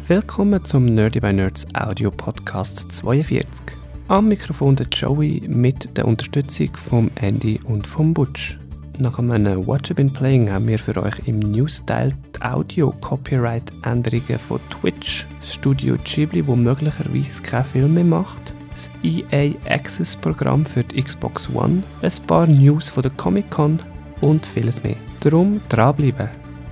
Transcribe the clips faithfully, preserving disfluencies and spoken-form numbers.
Willkommen zum Nerdy by Nerds Audio Podcast zweiundvierzig. Am Mikrofon der Joey mit der Unterstützung vom Andy und vom Butch. Nach einem What I've Been Playing haben wir für euch im News-Teil die Audio-Copyright-Änderungen von Twitch, das Studio Ghibli, wo möglicherweise keine Filme mehr macht, das E A Access-Programm für die Xbox One, ein paar News von der Comic-Con und vieles mehr. Darum dranbleiben!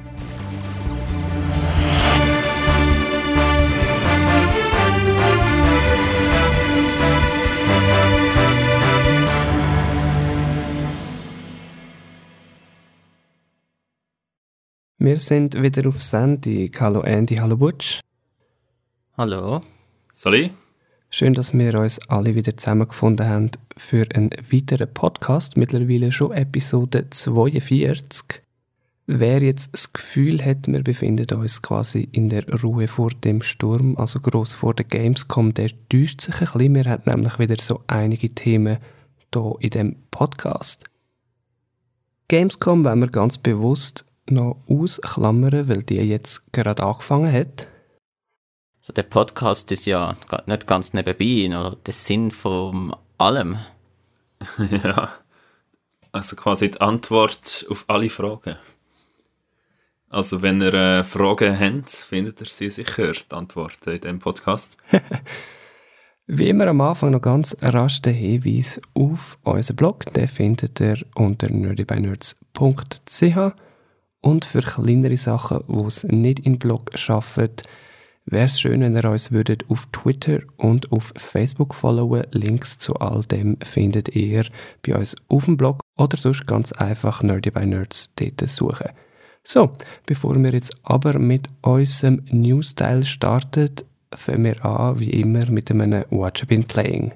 Wir sind wieder auf Sendung. Hallo Andy, hallo Butch. Hallo. Salut. Schön, dass wir uns alle wieder zusammengefunden haben für einen weiteren Podcast. Mittlerweile schon Episode zweiundvierzig. Wer jetzt das Gefühl hat, wir befinden uns quasi in der Ruhe vor dem Sturm, also gross vor der Gamescom, der täuscht sich ein bisschen. Wir haben nämlich wieder so einige Themen hier in diesem Podcast. Gamescom wollen wir ganz bewusst noch ausklammern, weil die jetzt gerade angefangen hat. So, der Podcast ist ja nicht ganz nebenbei, oder der Sinn von allem. Ja, also quasi die Antwort auf alle Fragen. Also wenn ihr äh, Fragen habt, findet ihr sie sicher, die Antworten in diesem Podcast. Wie immer am Anfang noch ganz rasch der Hinweis auf unseren Blog. Den findet ihr unter nerdy by nerds punkt c h. Und für kleinere Sachen, die es nicht in den Blog schaffen, wäre es schön, wenn ihr uns würdet auf Twitter und auf Facebook followen. Links zu all dem findet ihr bei uns auf dem Blog oder sonst ganz einfach Nerdy by Nerds dort suchen. So, bevor wir jetzt aber mit unserem News-Teil starten, fangen wir an, wie immer, mit einem What I've Been Playing.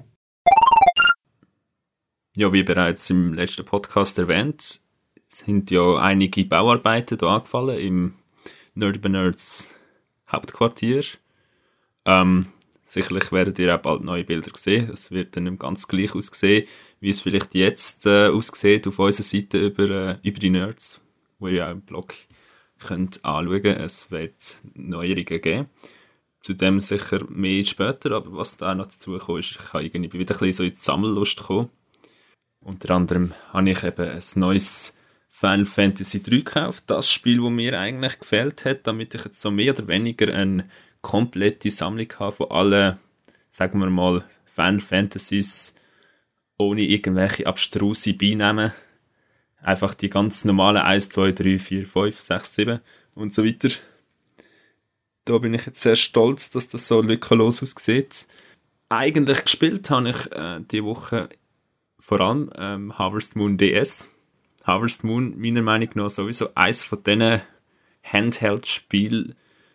Ja, wie bereits im letzten Podcast erwähnt, sind ja einige Bauarbeiten hier angefallen im Nerdy by Nerds Hauptquartier. Ähm, sicherlich werdet ihr auch bald neue Bilder sehen. Es wird dann nicht ganz gleich aussehen, wie es vielleicht jetzt äh, aussieht auf unserer Seite über, äh, über die Nerds, wo ihr auch im Blog könnt anschauen könnt. Es wird Neuerungen geben. Zudem sicher mehr später, aber was da auch noch dazu kam, ist, ich habe irgendwie wieder ein bisschen so in die Sammellust gekommen. Unter anderem habe ich eben ein neues Final Fantasy drei gekauft, das Spiel, das mir eigentlich gefällt hat, damit ich jetzt so mehr oder weniger eine komplette Sammlung habe von allen, sagen wir mal, Final Fantasies ohne irgendwelche abstruse Beinehmen. Einfach die ganz normalen eins, zwei, drei, vier, fünf, sechs, sieben und so weiter. Da bin ich jetzt sehr stolz, dass das so lückenlos aussieht. Eigentlich gespielt habe ich äh, diese Woche vor allem ähm, Harvest Moon D S. Harvest Moon, meiner Meinung nach, sowieso eines von diesen Handheld-Spielen,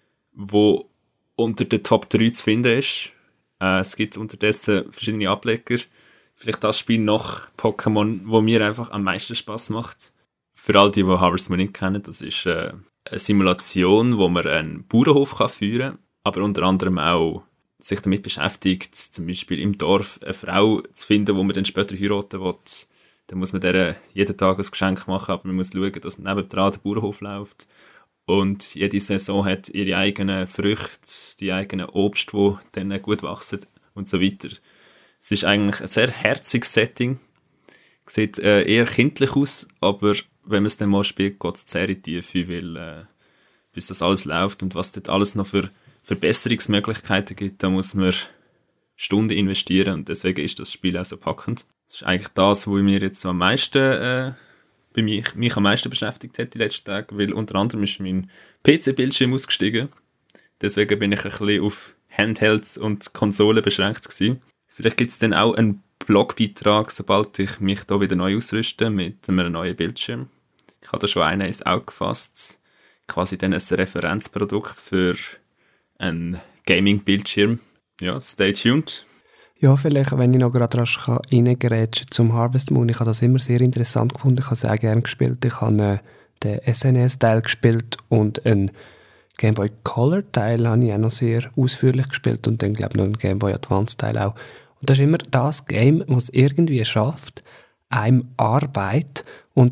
wo unter den Top drei zu finden ist. Äh, es gibt unterdessen verschiedene Ableger. Vielleicht das Spiel nach Pokémon, wo mir einfach am meisten Spass macht. Für all die, die Harvest Moon nicht kennen, das ist äh, eine Simulation, wo man einen Bauernhof kann führen kann, aber unter anderem auch sich damit beschäftigt, zum Beispiel im Dorf eine Frau zu finden, wo man dann später heiraten will. Dann muss man der jeden Tag ein Geschenk machen, aber man muss schauen, dass nebendran der Bauernhof läuft. Und jede Saison hat ihre eigenen Früchte, die eigenen Obst, die dann gut wachsen und so weiter. Es ist eigentlich ein sehr herziges Setting. Sieht äh, eher kindlich aus, aber wenn man es dann mal spielt, geht es sehr in die Tiefe, weil äh, bis das alles läuft und was dort alles noch für Verbesserungsmöglichkeiten gibt, da muss man Stunden investieren und deswegen ist das Spiel auch so packend. Das ist eigentlich das, was mir jetzt so am meisten, äh, bei mich, mich am meisten beschäftigt hat die letzten Tage, weil unter anderem ist mein P C-Bildschirm ausgestiegen. Deswegen bin ich ein bisschen auf Handhelds und Konsolen beschränkt gewesen. Vielleicht gibt es dann auch einen Blogbeitrag, sobald ich mich da wieder neu ausrüste mit einem neuen Bildschirm. Ich habe da schon einen ins Auge gefasst. Quasi dann ein Referenzprodukt für einen Gaming-Bildschirm. Ja, stay tuned. Ja, vielleicht, wenn ich noch gerade rasch reingrätschen zum Harvest Moon. Ich habe das immer sehr interessant gefunden. Ich habe es auch gerne gespielt. Ich habe äh, den S N E S-Teil gespielt und einen Game Boy Color-Teil habe ich auch noch sehr ausführlich gespielt und dann, glaube ich, noch einen Game Boy Advance-Teil auch. Und das ist immer das Game, das es irgendwie schafft, einem Arbeit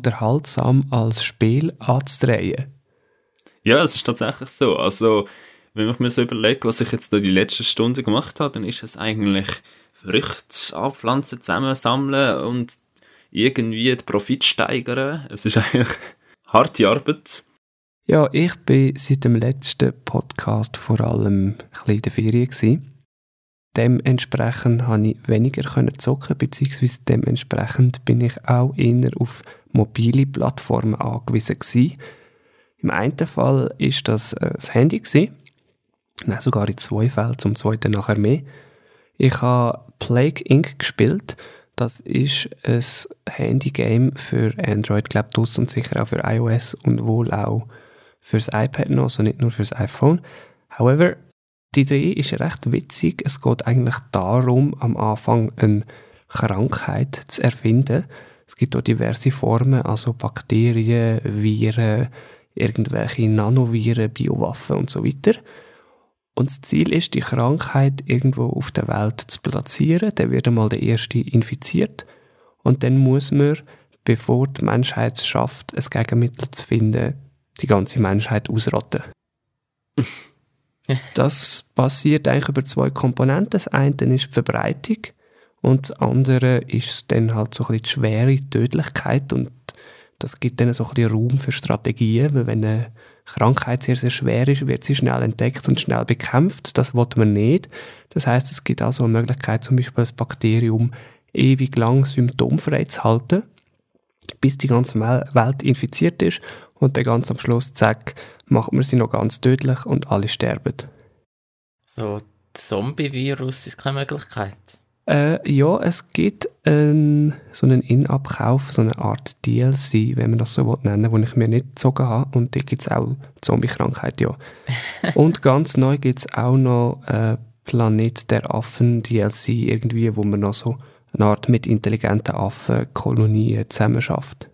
unterhaltsam als Spiel anzudrehen. Ja, es ist tatsächlich so. Also, wenn ich mir so überlege, was ich jetzt da die letzten Stunden gemacht habe, dann ist es eigentlich Früchte abpflanzen, zusammensammeln und irgendwie den Profit steigern. Es ist eigentlich harte Arbeit. Ja, ich bin seit dem letzten Podcast vor allem ein bisschen in der Ferien gewesen. Dementsprechend konnte ich weniger zocken, beziehungsweise dementsprechend bin ich auch eher auf mobile Plattformen angewiesen gewesen. Im einen Fall war das äh, das Handy gewesen. Nein, sogar in zwei Fällen, zum zweiten nachher mehr. Ich habe Plague Incorporated gespielt. Das ist ein Handygame für Android, glaube ich, und sicher auch für iOS und wohl auch fürs iPad noch, also nicht nur fürs iPhone. However, die Idee ist recht witzig. Es geht eigentlich darum, am Anfang eine Krankheit zu erfinden. Es gibt auch diverse Formen, also Bakterien, Viren, irgendwelche Nanoviren, Biowaffen und so weiter. Und das Ziel ist, die Krankheit irgendwo auf der Welt zu platzieren. Dann wird einmal der Erste infiziert. Und dann muss man, bevor die Menschheit es schafft, ein Gegenmittel zu finden, die ganze Menschheit ausrotten. Das passiert eigentlich über zwei Komponenten. Das eine ist die Verbreitung und das andere ist dann halt so ein bisschen die schwere Tödlichkeit. Und das gibt dann so ein bisschen Raum für Strategien, weil wenn eine Krankheit sehr, sehr schwer ist, wird sie schnell entdeckt und schnell bekämpft. Das will man nicht. Das heißt, es gibt also eine Möglichkeit, zum Beispiel das Bakterium ewig lang symptomfrei zu halten, bis die ganze Welt infiziert ist und dann ganz am Schluss, zack, macht man sie noch ganz tödlich und alle sterben. So Zombie-Virus ist keine Möglichkeit? Äh, ja, es gibt einen, so einen In-Abkauf, so eine Art D L C, wenn man das so nennen will, den ich mir nicht gezogen habe. Und da gibt es auch Zombie-Krankheit, ja. Und ganz neu gibt es auch noch äh, Planet der Affen D L C, irgendwie, wo man noch so eine Art mit intelligenten Affenkolonien zusammen schafft.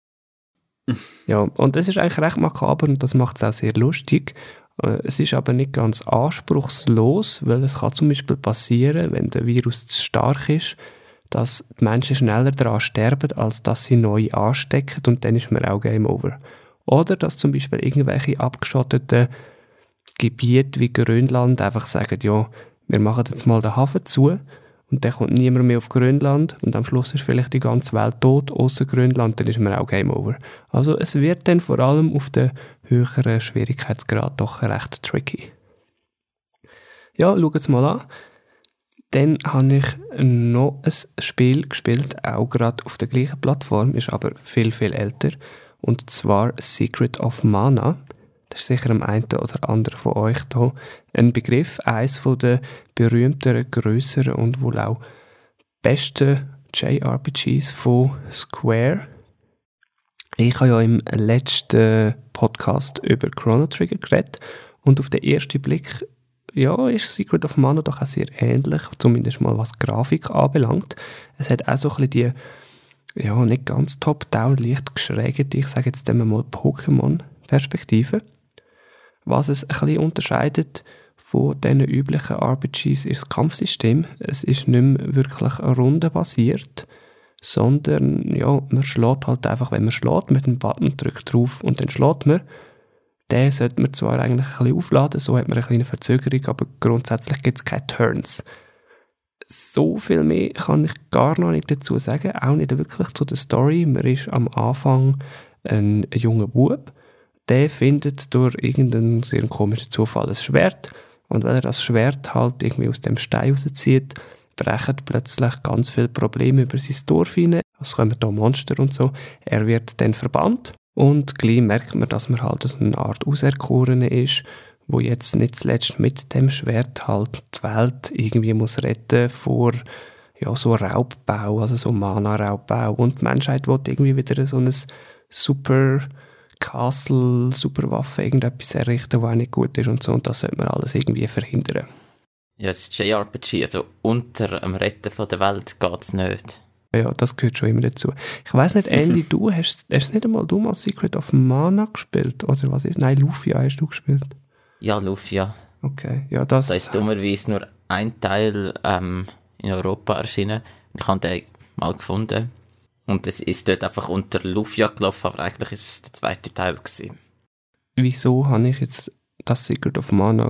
Ja, und das ist eigentlich recht makaber und das macht es auch sehr lustig. Es ist aber nicht ganz anspruchslos, weil es kann zum Beispiel passieren, wenn der Virus zu stark ist, dass die Menschen schneller daran sterben, als dass sie neu anstecken und dann ist man auch Game Over. Oder dass zum Beispiel irgendwelche abgeschotteten Gebiete wie Grönland einfach sagen, ja, wir machen jetzt mal den Hafen zu und dann kommt niemand mehr auf Grönland und am Schluss ist vielleicht die ganze Welt tot, außer Grönland, dann ist man auch Game Over. Also es wird dann vor allem auf den höheren Schwierigkeitsgrad doch recht tricky. Ja, schaut es mal an. Dann habe ich noch ein Spiel gespielt, auch gerade auf der gleichen Plattform, ist aber viel, viel älter, und zwar Secret of Mana. Das ist sicher am einen oder anderen von euch hier ein Begriff, eines der berühmteren, grösseren und wohl auch besten J R P Gs von Square. Ich habe ja im letzten Podcast über Chrono Trigger geredet und auf den ersten Blick ja, ist Secret of Mana doch auch sehr ähnlich, zumindest mal was Grafik anbelangt. Es hat auch so ein bisschen die, ja, nicht ganz top-down, leicht geschrägte, ich sage jetzt mal Pokémon-Perspektive. Was es ein bisschen unterscheidet von diesen üblichen R P Gs ist das Kampfsystem. Es ist nicht mehr wirklich rundenbasiert, sondern ja, man schlägt halt einfach, wenn man schlägt, mit einem Button drückt drauf und dann schlägt man. Den sollte man zwar eigentlich ein bisschen aufladen, so hat man eine kleine Verzögerung, aber grundsätzlich gibt es keine Turns. So viel mehr kann ich gar noch nicht dazu sagen, auch nicht wirklich zu der Story. Man ist am Anfang ein junger Bub, der findet durch irgendeinen sehr komischen Zufall ein Schwert und wenn er das Schwert halt irgendwie aus dem Stein rauszieht, brechen plötzlich ganz viele Probleme über sein Dorf hinein. Es kommen da Monster und so. Er wird dann verbannt und gleich merkt man, dass man halt so eine Art Auserkorene ist, wo jetzt nicht zuletzt mit dem Schwert halt die Welt irgendwie muss retten vor ja, so Raubbau, also so Mana-Raubbau. Und die Menschheit will irgendwie wieder so ein super Castle, super Waffe, irgendetwas errichten, was auch nicht gut ist und so. Und das sollte man alles irgendwie verhindern. Ja, es ist J R P G, also unter dem Retten von der Welt geht es nicht. Ja, das gehört schon immer dazu. Ich weiss nicht, Andy, du hast, hast nicht einmal du mal Secret of Mana gespielt? Oder was ist? Nein, Lufia hast du gespielt. Ja, Lufia. Okay, ja, das... Da ist dummerweise nur ein Teil ähm, in Europa erschienen. Ich habe den mal gefunden. Und es ist dort einfach unter Lufia gelaufen, aber eigentlich ist es der zweite Teil gewesen. Wieso habe ich jetzt das Secret of Mana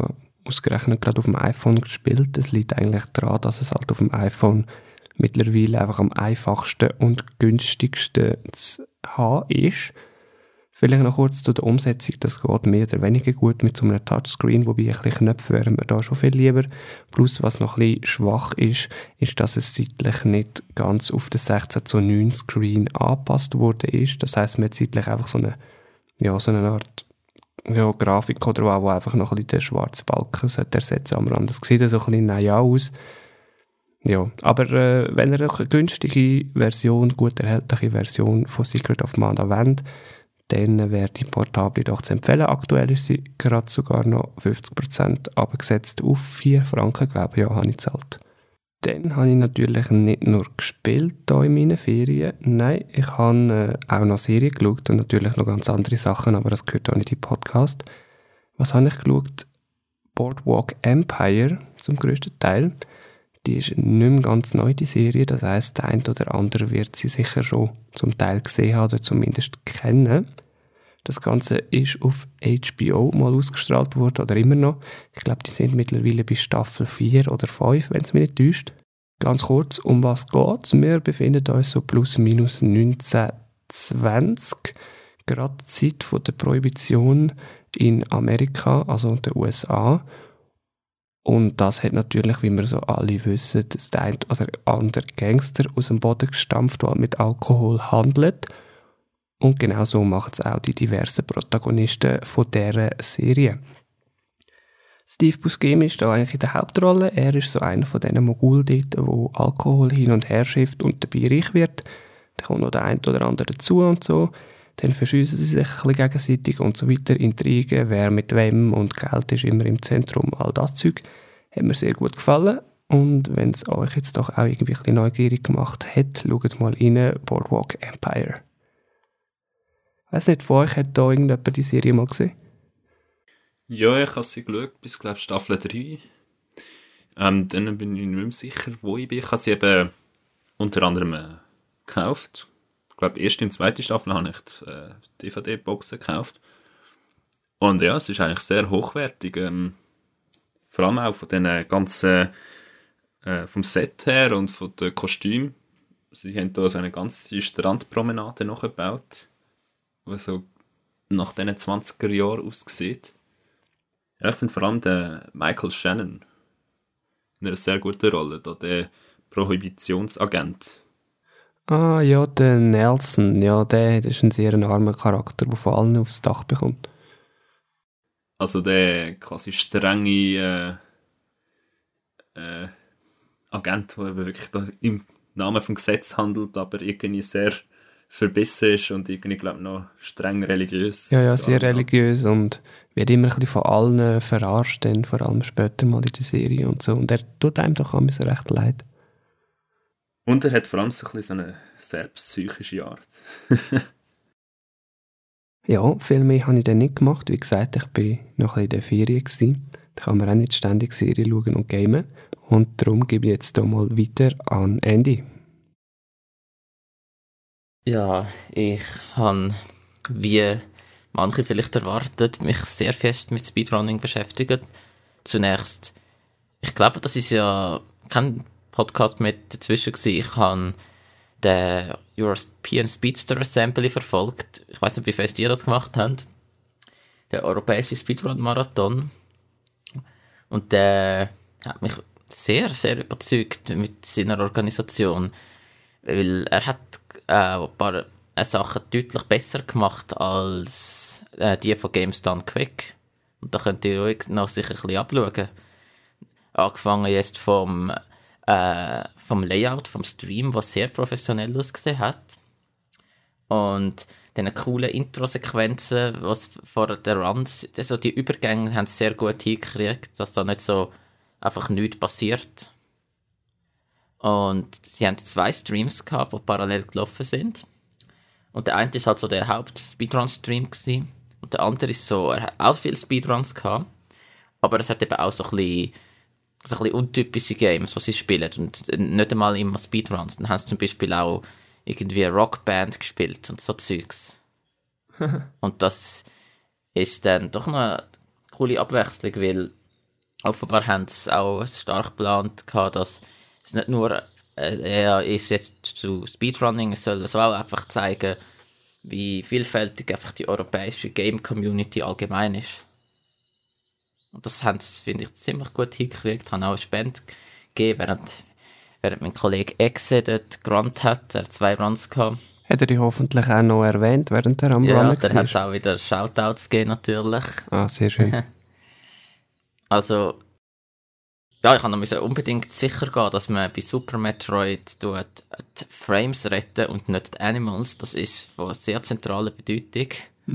ausgerechnet gerade auf dem iPhone gespielt. Es liegt eigentlich daran, dass es halt auf dem iPhone mittlerweile einfach am einfachsten und günstigsten zu haben ist. Vielleicht noch kurz zu der Umsetzung, das geht mehr oder weniger gut mit so einem Touchscreen, wobei ein bisschen Knöpfe wären mir da schon viel lieber. Plus, was noch ein bisschen schwach ist, ist, dass es zeitlich nicht ganz auf den sechzehn zu neun Screen angepasst worden ist. Das heisst, man hat zeitlich einfach so eine, ja, so eine Art ja, Grafik oder was, wo einfach noch ein bisschen den schwarzen Balken sollte ersetzen am Rand. Das sieht so ein bisschen naja aus. Ja, aber äh, wenn ihr eine günstige Version, gut erhältliche Version von Secret of Mana wollt, dann wäre die Portable doch zu empfehlen. Aktuell ist sie gerade sogar noch fünfzig Prozent abgesetzt auf vier Franken, glaube ich, ja, habe ich gezahlt. Dann habe ich natürlich nicht nur gespielt hier in meinen Ferien. Nein, ich habe äh, auch noch Serien geschaut und natürlich noch ganz andere Sachen, aber das gehört auch nicht in den Podcast. Was habe ich geschaut? Boardwalk Empire zum grössten Teil. Die ist nicht mehr ganz neu, die Serie. Das heisst, der eine oder andere wird sie sicher schon zum Teil gesehen haben oder zumindest kennen. Das Ganze ist auf H B O mal ausgestrahlt worden oder immer noch. Ich glaube, die sind mittlerweile bei Staffel vier oder fünf, wenn es mich nicht täuscht. Ganz kurz, um was geht es? Wir befinden uns so plus minus neunzehnhundertzwanzig, gerade die Zeit von der Prohibition in Amerika, also in den U S A. Und das hat natürlich, wie wir so alle wissen, das der ein oder andere Gangster aus dem Boden gestampft, der mit Alkohol handelt. Und genau so machen es auch die diversen Protagonisten von dieser Serie. Steve Buscemi ist da eigentlich in der Hauptrolle. Er ist so einer von diesen Mogul dort, der Alkohol hin und her schifft und dabei reich wird. Da kommt noch der eine oder andere dazu und so. Dann verschiessen sie sich ein bisschen gegenseitig und so weiter. Intrigen, wer mit wem und Geld ist immer im Zentrum. All das Zeug hat mir sehr gut gefallen. Und wenn es euch jetzt doch auch irgendwie ein bisschen neugierig gemacht hat, schaut mal rein, Boardwalk Empire. Ich weiss nicht, von euch hat da irgendjemand die Serie mal gesehen? Ja, ich habe sie geschaut, bis, glaube ich, Staffel drei. Ähm, dann bin ich nicht mehr sicher, wo ich bin. Ich habe sie eben unter anderem äh, gekauft. Ich glaube, erste und zweite Staffel habe ich die äh, D V D-Boxen gekauft. Und ja, es ist eigentlich sehr hochwertig. Ähm, vor allem auch von den ganzen, äh, vom Set her und von den Kostümen. Sie haben hier so eine ganze Strandpromenade nachgebaut, die so nach diesen zwanziger Jahren aussieht. Ja, ich finde vor allem den Michael Shannon in einer sehr guten Rolle, da der Prohibitionsagent. Ah ja, der Nelson, ja, der ist ein sehr armer Charakter, der von allen aufs Dach bekommt. Also der quasi strenge äh, äh, Agent, der wirklich da im Namen vom Gesetz handelt, aber irgendwie sehr verbissen ist und irgendwie, glaube ich, noch streng religiös. Ja, ja, sehr religiös und wird immer ein bisschen von allen verarscht, dann, vor allem später mal in der Serie und so. Und er tut einem doch manchmal so recht leid. Und er hat vor allem so, ein bisschen so eine sehr psychische Art. Ja, viel mehr habe ich dann nicht gemacht. Wie gesagt, ich war noch ein bisschen in der Ferien gewesen. Da kann man auch nicht ständig Serien schauen und gamen. Und darum gebe ich jetzt hier mal weiter an Andy. Ja, ich habe, wie manche vielleicht erwartet, mich sehr fest mit Speedrunning beschäftigt. Zunächst, ich glaube, das ist ja kein Podcast mit dazwischen gewesen. Ich habe den European Speedster Assembly verfolgt. Ich weiß nicht, wie fest ihr das gemacht habt. Der europäische Speedrun-Marathon. Und der hat mich sehr, sehr überzeugt mit seiner Organisation. Weil er hat äh, ein paar äh, Sachen deutlich besser gemacht als äh, die von Games Done Quick. Und da könnt ihr euch noch sicher ein bisschen abschauen. Angefangen jetzt vom, äh, vom Layout, vom Stream, was sehr professionell ausgesehen hat. Und diese coolen Intro-Sequenzen, was vor den Runs, also die Übergänge haben sie sehr gut hingekriegt, dass da nicht so einfach nichts passiert. Und sie haben zwei Streams gehabt, die parallel gelaufen sind. Und der eine war halt so der Haupt-Speedrun-Stream gewesen. Und der andere ist so, er hat auch viele Speedruns gehabt, aber es hat eben auch so ein bisschen, so ein bisschen untypische Games, die sie spielen. Und nicht einmal immer Speedruns. Dann haben sie zum Beispiel auch irgendwie Rockband gespielt und so Zeugs. Und das ist dann doch noch eine coole Abwechslung, weil offenbar haben sie auch stark geplant, dass es nicht nur äh, er ist jetzt zu Speedrunning, es soll also auch einfach zeigen, wie vielfältig einfach die europäische Game-Community allgemein ist. Und das haben sie, finde ich, ziemlich gut hingekriegt, haben auch eine Spende gegeben, während, während mein Kollege Exe dort gerannt hat, er hat zwei Runs gehabt. Hat er dich hoffentlich auch noch erwähnt, während er am ja, Runnen war? Ja, dann hat es war? auch wieder Shoutouts gegeben, natürlich. Ah, sehr schön. Also, ja, ich musste noch unbedingt sicher gehen, dass man bei Super Metroid tut, die Frames retten und nicht die Animals. Das ist von sehr zentraler Bedeutung.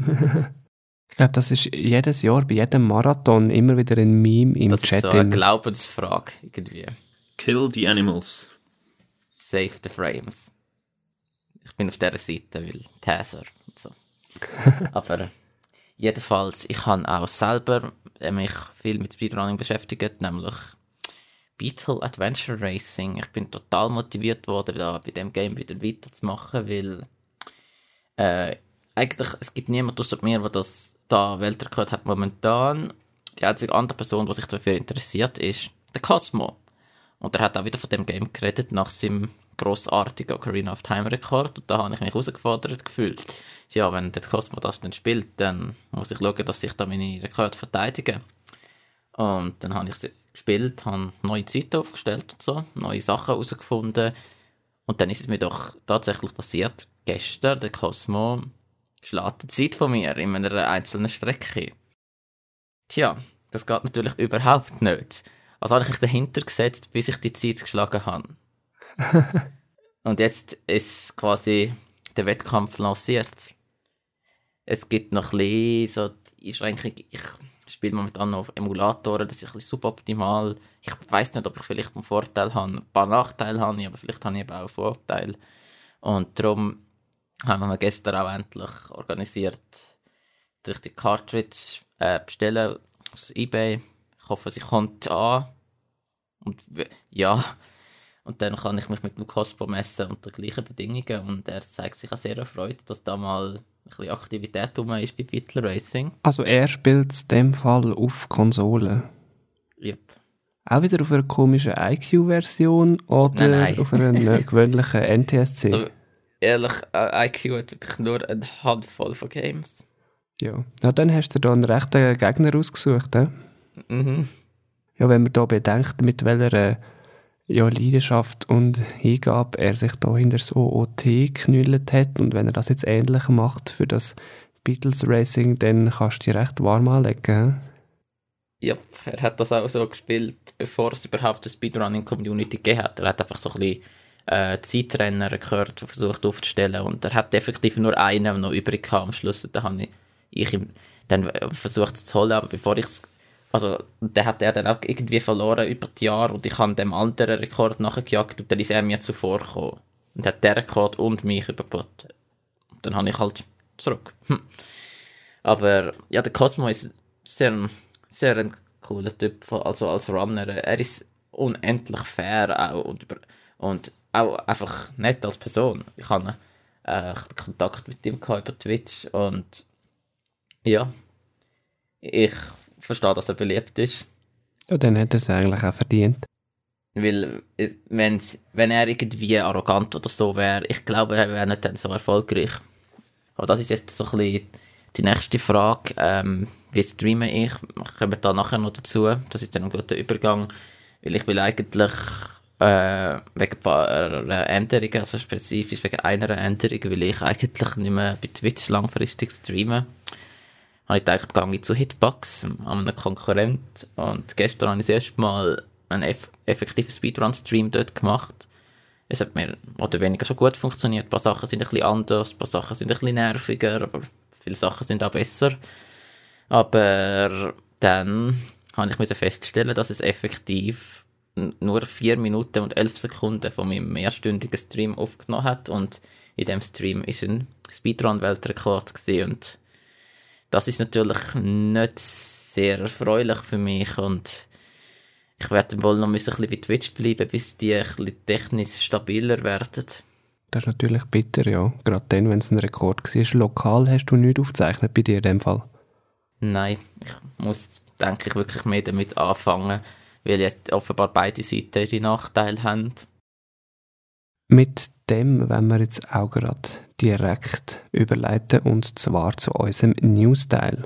Ich glaube, das ist jedes Jahr bei jedem Marathon immer wieder ein Meme im das Chat. Das ist so eine Glaubensfrage, irgendwie. Kill the animals. Save the frames. Ich bin auf dieser Seite, weil Taser und so. Aber jedenfalls, ich habe auch selber mich viel mit Speedrunning beschäftigt, nämlich Beetle Adventure Racing. Ich bin total motiviert worden, da bei dem Game wieder weiterzumachen, weil äh, eigentlich, es gibt niemanden außer mir, der das da Weltrekord hat momentan. Die einzige andere Person, die sich dafür interessiert, ist der Cosmo. Und er hat auch wieder von dem Game geredet, nach seinem grossartigen Ocarina of Time Rekord. Und da habe ich mich herausgefordert gefühlt. Ja, wenn der Cosmo das dann spielt, dann muss ich schauen, dass ich da meine Rekorde verteidige. Und dann habe ich es gespielt, habe neue Zeiten aufgestellt und so, neue Sachen herausgefunden. Und dann ist es mir doch tatsächlich passiert, gestern, der Cosmo schlägt die Zeit von mir in einer einzelnen Strecke. Tja, das geht natürlich überhaupt nicht. Also habe ich mich dahinter gesetzt, bis ich die Zeit geschlagen habe. Und jetzt ist quasi der Wettkampf lanciert. Es gibt noch ein bisschen so die Einschränkung. Ich spiele momentan noch auf Emulatoren, das ist ein bisschen suboptimal. Ich weiss nicht, ob ich vielleicht einen Vorteil habe. Ein paar Nachteile habe ich, aber vielleicht habe ich eben auch einen Vorteil. Und darum haben wir gestern auch endlich organisiert, dass ich die Cartridge äh, bestellen aus eBay. Ich hoffe, sie kommt an. Und ja, und dann kann ich mich mit dem Cosmo messen unter gleichen Bedingungen. Und er zeigt sich auch sehr erfreut, dass da mal ein bisschen Aktivität rum ist bei Beetle Racing. Also er spielt es in dem Fall auf Konsole? Yep. Auch wieder auf einer komischen I Q-Version oder Nein, nein. auf einer gewöhnlichen N T S C? Also, ehrlich, I Q hat wirklich nur eine Handvoll von Games. Ja, ja dann hast du da einen rechten Gegner ausgesucht, he? Mhm. Ja, wenn man da bedenkt, mit welcher äh, ja, Leidenschaft und Hingabe er sich da hinter das O O T geknüllt hat und wenn er das jetzt ähnlich macht für das Beatles Racing, dann kannst du dich recht warm anlegen. Ja, er hat das auch so gespielt, bevor es überhaupt eine Speedrunning-Community gegeben hat. Er hat einfach so ein bisschen äh, Zeitrenner gehört, versucht aufzustellen und er hat effektiv nur einen noch übrig gehabt am Schluss. Da habe ich, ich ihm dann versucht es zu holen, aber bevor ich es Also, der hat er dann auch irgendwie verloren über die Jahre und ich habe dem anderen Rekord nachgejagt und dann ist er mir zuvor gekommen. Und hat den Rekord und mich überboten. Und dann habe ich halt zurück. Hm. Aber ja, der Cosmo ist sehr, sehr ein cooler Typ, also als Runner. Er ist unendlich fair auch und, über, und auch einfach nett als Person. Ich habe äh, Kontakt mit ihm gehabt über Twitch und ja, ich verstehe, dass er beliebt ist. Ja, dann hat er es eigentlich auch verdient. Weil, wenn's, wenn er irgendwie arrogant oder so wäre, ich glaube, er wäre nicht dann so erfolgreich. Aber das ist jetzt so ein bisschen die nächste Frage. Ähm, wie streame ich? Wir kommen da nachher noch dazu. Das ist dann ein guter Übergang. Weil ich will eigentlich äh, wegen ein paar Änderungen, also spezifisch wegen einer Änderung, will ich eigentlich nicht mehr bei Twitch langfristig streamen. Habe ich gedacht, gehe ich zu Hitbox, an einem Konkurrent. Und gestern habe ich das erste Mal einen eff- effektiven Speedrun-Stream dort gemacht. Es hat mir mehr oder weniger schon gut funktioniert. Ein paar Sachen sind ein bisschen anders, ein paar Sachen sind ein bisschen nerviger, aber viele Sachen sind auch besser. Aber dann habe ich feststellen, dass es effektiv nur vier Minuten und elf Sekunden von meinem mehrstündigen Stream aufgenommen hat. Und in dem Stream war ein Speedrun-Weltrekord gewesen. Und das ist natürlich nicht sehr erfreulich für mich und ich werde wohl noch ein bisschen bei Twitch bleiben, bis die ein bisschen technisch stabiler werden. Das ist natürlich bitter, ja. Gerade dann, wenn es ein Rekord war. Lokal hast du nichts aufgezeichnet bei dir in dem Fall? Nein, ich muss, denke ich, wirklich mehr damit anfangen, weil jetzt offenbar beide Seiten ihre Nachteile haben. Mit dem wollen wir jetzt auch gerade direkt überleiten, und zwar zu unserem News-Teil.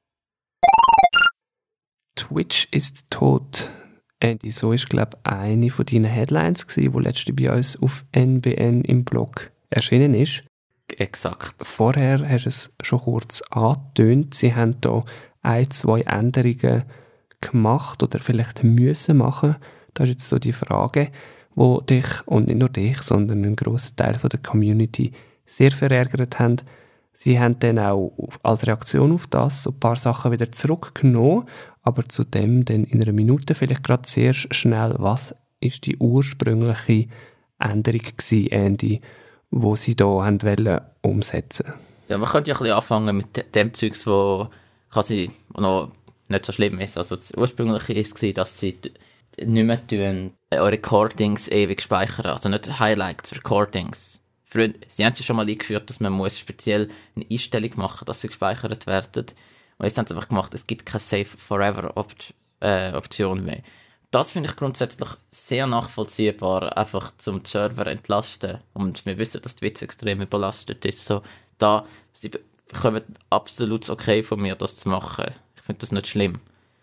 Twitch ist tot. Andy, so ist, glaube ich, eine von deinen Headlines gewesen, die letzte bei uns auf N B N im Blog erschienen ist. Exakt. Vorher hast du es schon kurz angetönt. Sie haben hier ein, zwei Änderungen gemacht oder vielleicht müssen machen. Das ist jetzt so die Frage, die dich, und nicht nur dich, sondern einen grossen Teil von der Community sehr verärgert haben. Sie haben dann auch als Reaktion auf das so ein paar Sachen wieder zurückgenommen, aber zu dem dann in einer Minute vielleicht gerade sehr schnell, was ist die ursprüngliche Änderung gewesen, Andy, wo sie hier haben wollen umsetzen. Ja, man könnte ja ein bisschen anfangen mit dem Zeugs, wo quasi noch nicht so schlimm ist. Also das Ursprüngliche war, dass sie nicht mehr tun, Recordings ewig speichern, also nicht Highlights, Recordings. Früher, sie haben es schon mal eingeführt, dass man muss speziell eine Einstellung machen, dass sie gespeichert werden. Und jetzt haben sie einfach gemacht, es gibt keine Save Forever Opt- äh, Option mehr. Das finde ich grundsätzlich sehr nachvollziehbar, einfach zum Server entlasten. Und wir wissen, dass Twitch extrem überlastet ist. So, da, sie bekommen absolut okay von mir, das zu machen. Ich finde das nicht schlimm.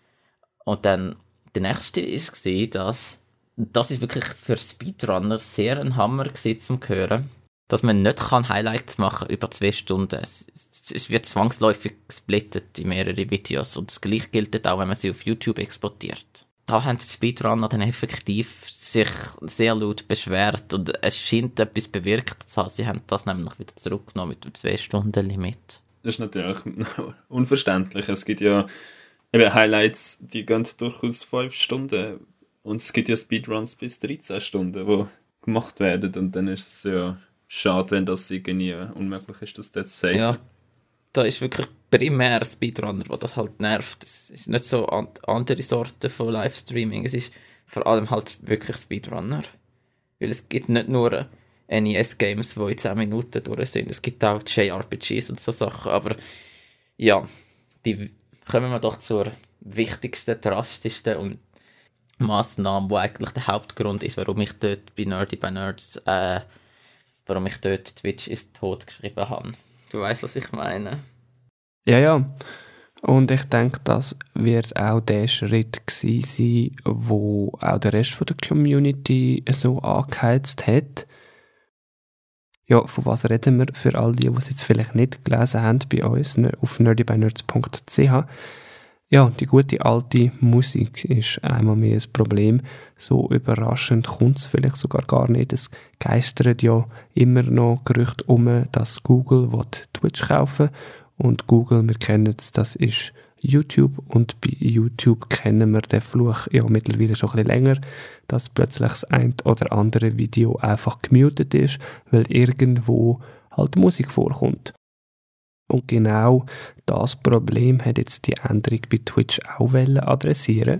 Und dann, der nächste war, dass, das ist wirklich für Speedrunner sehr ein Hammer gewesen, zum Hören, dass man nicht kann Highlights machen über zwei Stunden. Es, es, es wird zwangsläufig gesplittet in mehrere Videos. Und das Gleiche gilt auch, wenn man sie auf YouTube exportiert. Da haben die Speedrunner dann effektiv sich sehr laut beschwert und es scheint etwas bewirkt zu haben. Sie haben das nämlich wieder zurückgenommen mit dem zwei Stunden Limit. Das ist natürlich unverständlich. Es gibt ja eben Highlights, die gehen durchaus fünf Stunden und es gibt ja Speedruns bis dreizehn Stunden, die gemacht werden, und dann ist es ja schade, wenn das irgendwie unmöglich ist, das dort zu safen. Ja, da ist wirklich primär Speedrunner, wo das halt nervt. Es ist nicht so an andere Sorten von Livestreaming, es ist vor allem halt wirklich Speedrunner. Weil es gibt nicht nur N E S-Games, die in zehn Minuten durch sind, es gibt auch J R P Gs und so Sachen, aber ja, die kommen wir doch zur wichtigsten, drastischsten und Massnahme, die eigentlich der Hauptgrund ist, warum ich dort bei Nerdy by Nerds, äh, warum ich dort Twitch ist tot geschrieben habe. Du weißt, was ich meine. Ja, ja. Und ich denke, das wird auch der Schritt gewesen sein, wo auch der Rest von der Community so angeheizt hat. Ja, von was reden wir für all die, die es jetzt vielleicht nicht gelesen haben bei uns auf nerdy by nerds punkt c h? Ja, die gute alte Musik ist einmal mehr ein Problem. So überraschend kommt es vielleicht sogar gar nicht. Es geistert ja immer noch Gerüchte um, dass Google Twitch kaufen will. Und Google, wir kennen es, das ist YouTube. Und bei YouTube kennen wir den Fluch ja mittlerweile schon ein bisschen länger, dass plötzlich das ein oder andere Video einfach gemutet ist, weil irgendwo halt Musik vorkommt. Und genau das Problem hat jetzt die Änderung bei Twitch auch adressieren.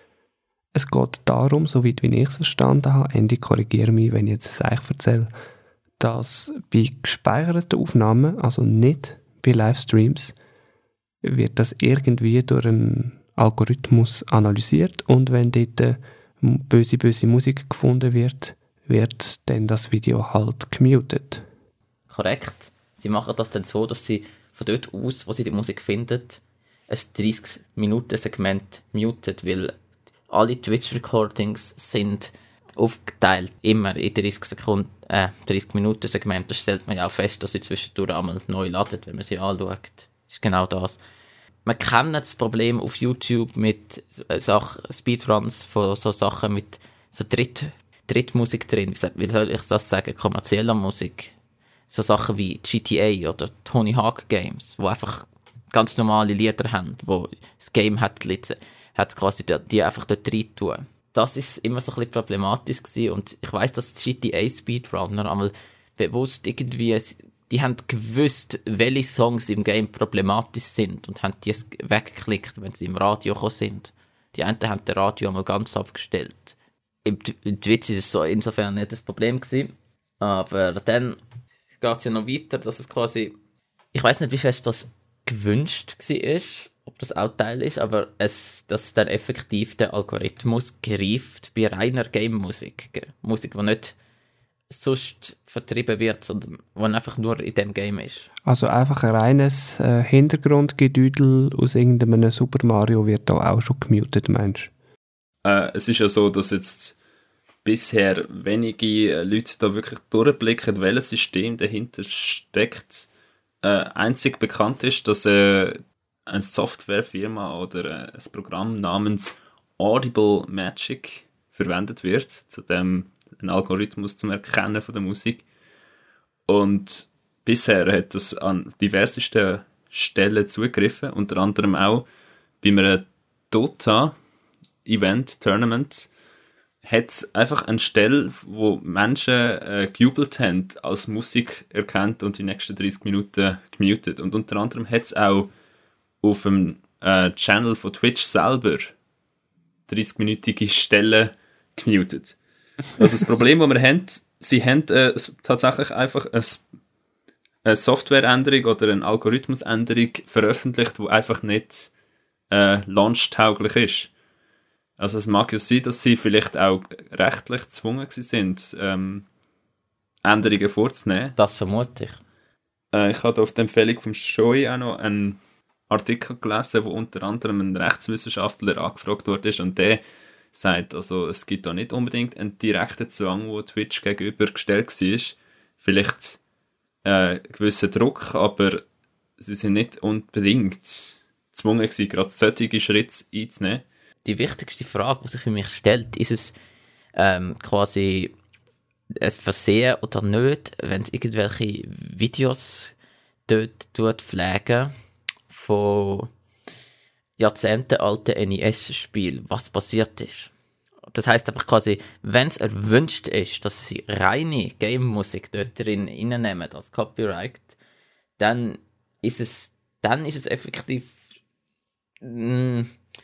Es geht darum, soweit wie ich es verstanden habe, Andy, korrigiere mich, wenn ich jetzt es euch erzähle, dass bei gespeicherten Aufnahmen, also nicht bei Livestreams, wird das irgendwie durch einen Algorithmus analysiert, und wenn dort böse, böse Musik gefunden wird, wird dann das Video halt gemutet. Korrekt. Sie machen das dann so, dass sie von dort aus, wo sie die Musik finden, ein dreißig Minuten Segment mutet, weil alle Twitch-Recordings sind aufgeteilt, immer in dreißig Sekunden, äh, dreißig Minuten Segmente. Das stellt man ja auch fest, dass sie zwischendurch einmal neu ladet, wenn man sie anschaut. Das ist genau das. Man kennt das Problem auf YouTube mit Sachen, Speedruns von so Sachen mit so Dritt, Drittmusik drin. Wie soll ich das sagen? Kommerzieller Musik. So Sachen wie G T A oder Tony Hawk Games, wo einfach ganz normale Lieder haben, wo das Game hat, hat quasi die, die einfach dort rein tun. Das ist immer so ein bisschen problematisch gewesen, und ich weiss, dass die G T A Speedrunner einmal bewusst irgendwie, die haben gewusst, welche Songs im Game problematisch sind und haben die weggeklickt, wenn sie im Radio gekommen sind. Die einen haben das Radio einmal ganz abgestellt. Im, im Twitch ist es so insofern nicht das Problem gewesen, aber dann geht es ja noch weiter, dass es quasi, ich weiss nicht, wie fest das gewünscht war ob das auch Teil ist, aber es, dass dann effektiv der Algorithmus greift bei reiner Game-Musik. Musik, die nicht sonst vertrieben wird, sondern die einfach nur in dem Game ist. Also einfach ein reines äh, Hintergrundgedüdel aus irgendeinem Super Mario wird da auch schon gemutet, meinst du? Äh, es ist ja so, dass jetzt bisher wenige Leute da wirklich durchblicken, welches System dahinter steckt. Äh, einzig bekannt ist, dass äh, eine Softwarefirma oder äh, ein Programm namens Audible Magic verwendet wird, zu dem ein Algorithmus zum Erkennen von der Musik. Und bisher hat das an diversesten Stellen zugegriffen, unter anderem auch bei einem Dota-Event, Tournament, hat es einfach eine Stelle, wo Menschen äh, gejubelt haben, als Musik erkannt und die nächsten dreißig Minuten gemutet. Und unter anderem hat es auch auf dem äh, Channel von Twitch selber dreißig-minütige Stellen gemutet. Also das Problem, das wir haben, sie haben äh, tatsächlich einfach ein, eine Softwareänderung oder eine Algorithmusänderung veröffentlicht, die einfach nicht äh, launchtauglich ist. Also es mag ja sein, dass sie vielleicht auch rechtlich gezwungen sind, ähm, Änderungen vorzunehmen. Das vermute ich. Äh, ich habe auf die Empfehlung vom Shoei auch noch einen Artikel gelesen, wo unter anderem ein Rechtswissenschaftler angefragt wurde und der sagt, also es gibt da nicht unbedingt einen direkten Zwang, wo Twitch gegenübergestellt war. Vielleicht äh, gewisser Druck, aber sie sind nicht unbedingt gezwungen gewesen, gerade solche Schritte einzunehmen. Die wichtigste Frage, die sich für mich stellt, ist es ähm, quasi ein Versehen oder nicht, wenn es irgendwelche Videos dort tut pflegen von jahrzehntealten N E S-Spielen, was passiert ist. Das heisst einfach quasi, wenn es erwünscht ist, dass sie reine Game-Musik dort drin reinnehmen als Copyright, dann ist es, dann ist es effektiv mh,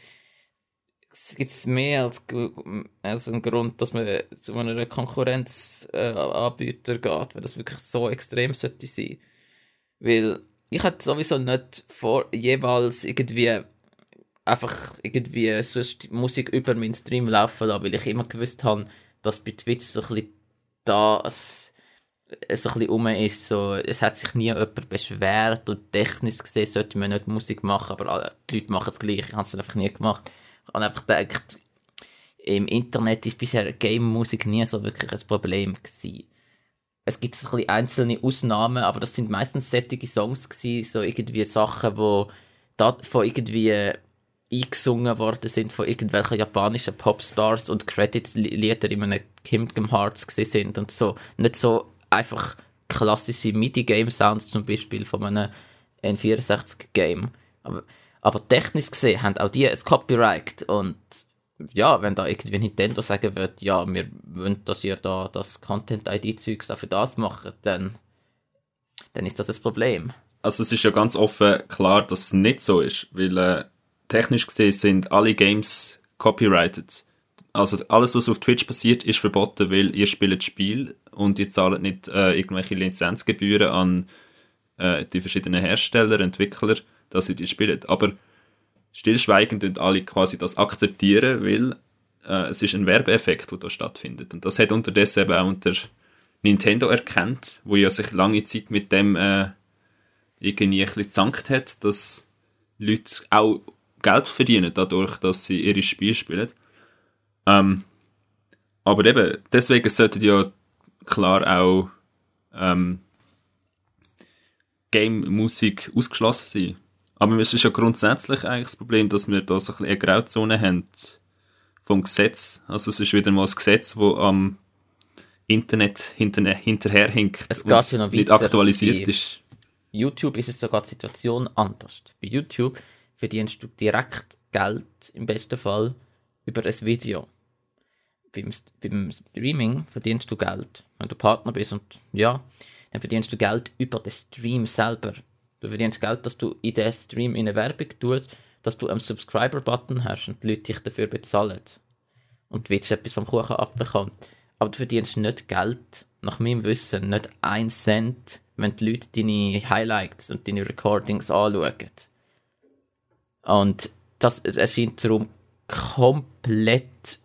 es gibt mehr als, als einen Grund, dass man zu einem Konkurrenzanbieter äh, geht, wenn das wirklich so extrem sollte sein. Weil ich hätte sowieso nicht vor, jeweils irgendwie einfach irgendwie sonst Musik über meinen Stream laufen lassen, weil ich immer gewusst habe, dass bei Twitch so ein bisschen das so ein bisschen rum ist. So, es hat sich nie jemand beschwert und technisch gesehen sollte man nicht Musik machen, aber die Leute machen es gleich. Ich habe es einfach nie gemacht. Ich habe einfach gedacht, im Internet ist bisher Game-Musik nie so wirklich ein Problem gewesen. Es gibt so ein bisschen einzelne Ausnahmen, aber das sind meistens sättige Songs gewesen, so irgendwie Sachen, wo da von irgendwie eingesungen worden sind von irgendwelchen japanischen Popstars und Credits-Lieder in einem Kingdom Hearts gewesen sind und so. Nicht so einfach klassische MIDI-Game-Sounds zum Beispiel von einem N vierundsechzig-Game. Aber Aber technisch gesehen haben auch die ein Copyright und ja, wenn da irgendwie Nintendo sagen wird, ja, wir wollen, dass ihr da das Content-I D-Zeugs für das macht, dann, dann ist das ein Problem. Also es ist ja ganz offen klar, dass es nicht so ist, weil äh, technisch gesehen sind alle Games copyrighted. Also alles, was auf Twitch passiert, ist verboten, weil ihr spielt das Spiel und ihr zahlt nicht äh, irgendwelche Lizenzgebühren an äh, die verschiedenen Hersteller, Entwickler, dass sie die spielen. Aber stillschweigend und alle quasi das akzeptieren, weil äh, es ist ein Werbeeffekt, der da stattfindet. Und das hat unterdessen eben auch unter Nintendo erkannt, wo ja sich lange Zeit mit dem äh, irgendwie ein bisschen gezankt hat, dass Leute auch Geld verdienen dadurch, dass sie ihre Spiele spielen. Ähm, aber eben, deswegen sollte ja klar auch ähm, Game-Musik ausgeschlossen sein. Aber es ist ja grundsätzlich eigentlich das Problem, dass wir da so ein bisschen eine Grauzone haben vom Gesetz. Also es ist wieder mal das Gesetz, das am Internet hinter, hinterherhinkt es und geht ja noch nicht weiter. aktualisiert Bei ist. YouTube ist es sogar die Situation anders. Bei YouTube verdienst du direkt Geld, im besten Fall, über ein Video. Beim, beim Streaming verdienst du Geld, wenn du Partner bist und ja, dann verdienst du Geld über den Stream selber. Du verdienst Geld, dass du in den Stream in eine Werbung tust, dass du einen Subscriber-Button hast und die Leute dich dafür bezahlen. Und Twitch etwas vom Kuchen abbekommt. Aber du verdienst nicht Geld, nach meinem Wissen, nicht ein Cent, wenn die Leute deine Highlights und deine Recordings anschauen. Und das erscheint darum komplett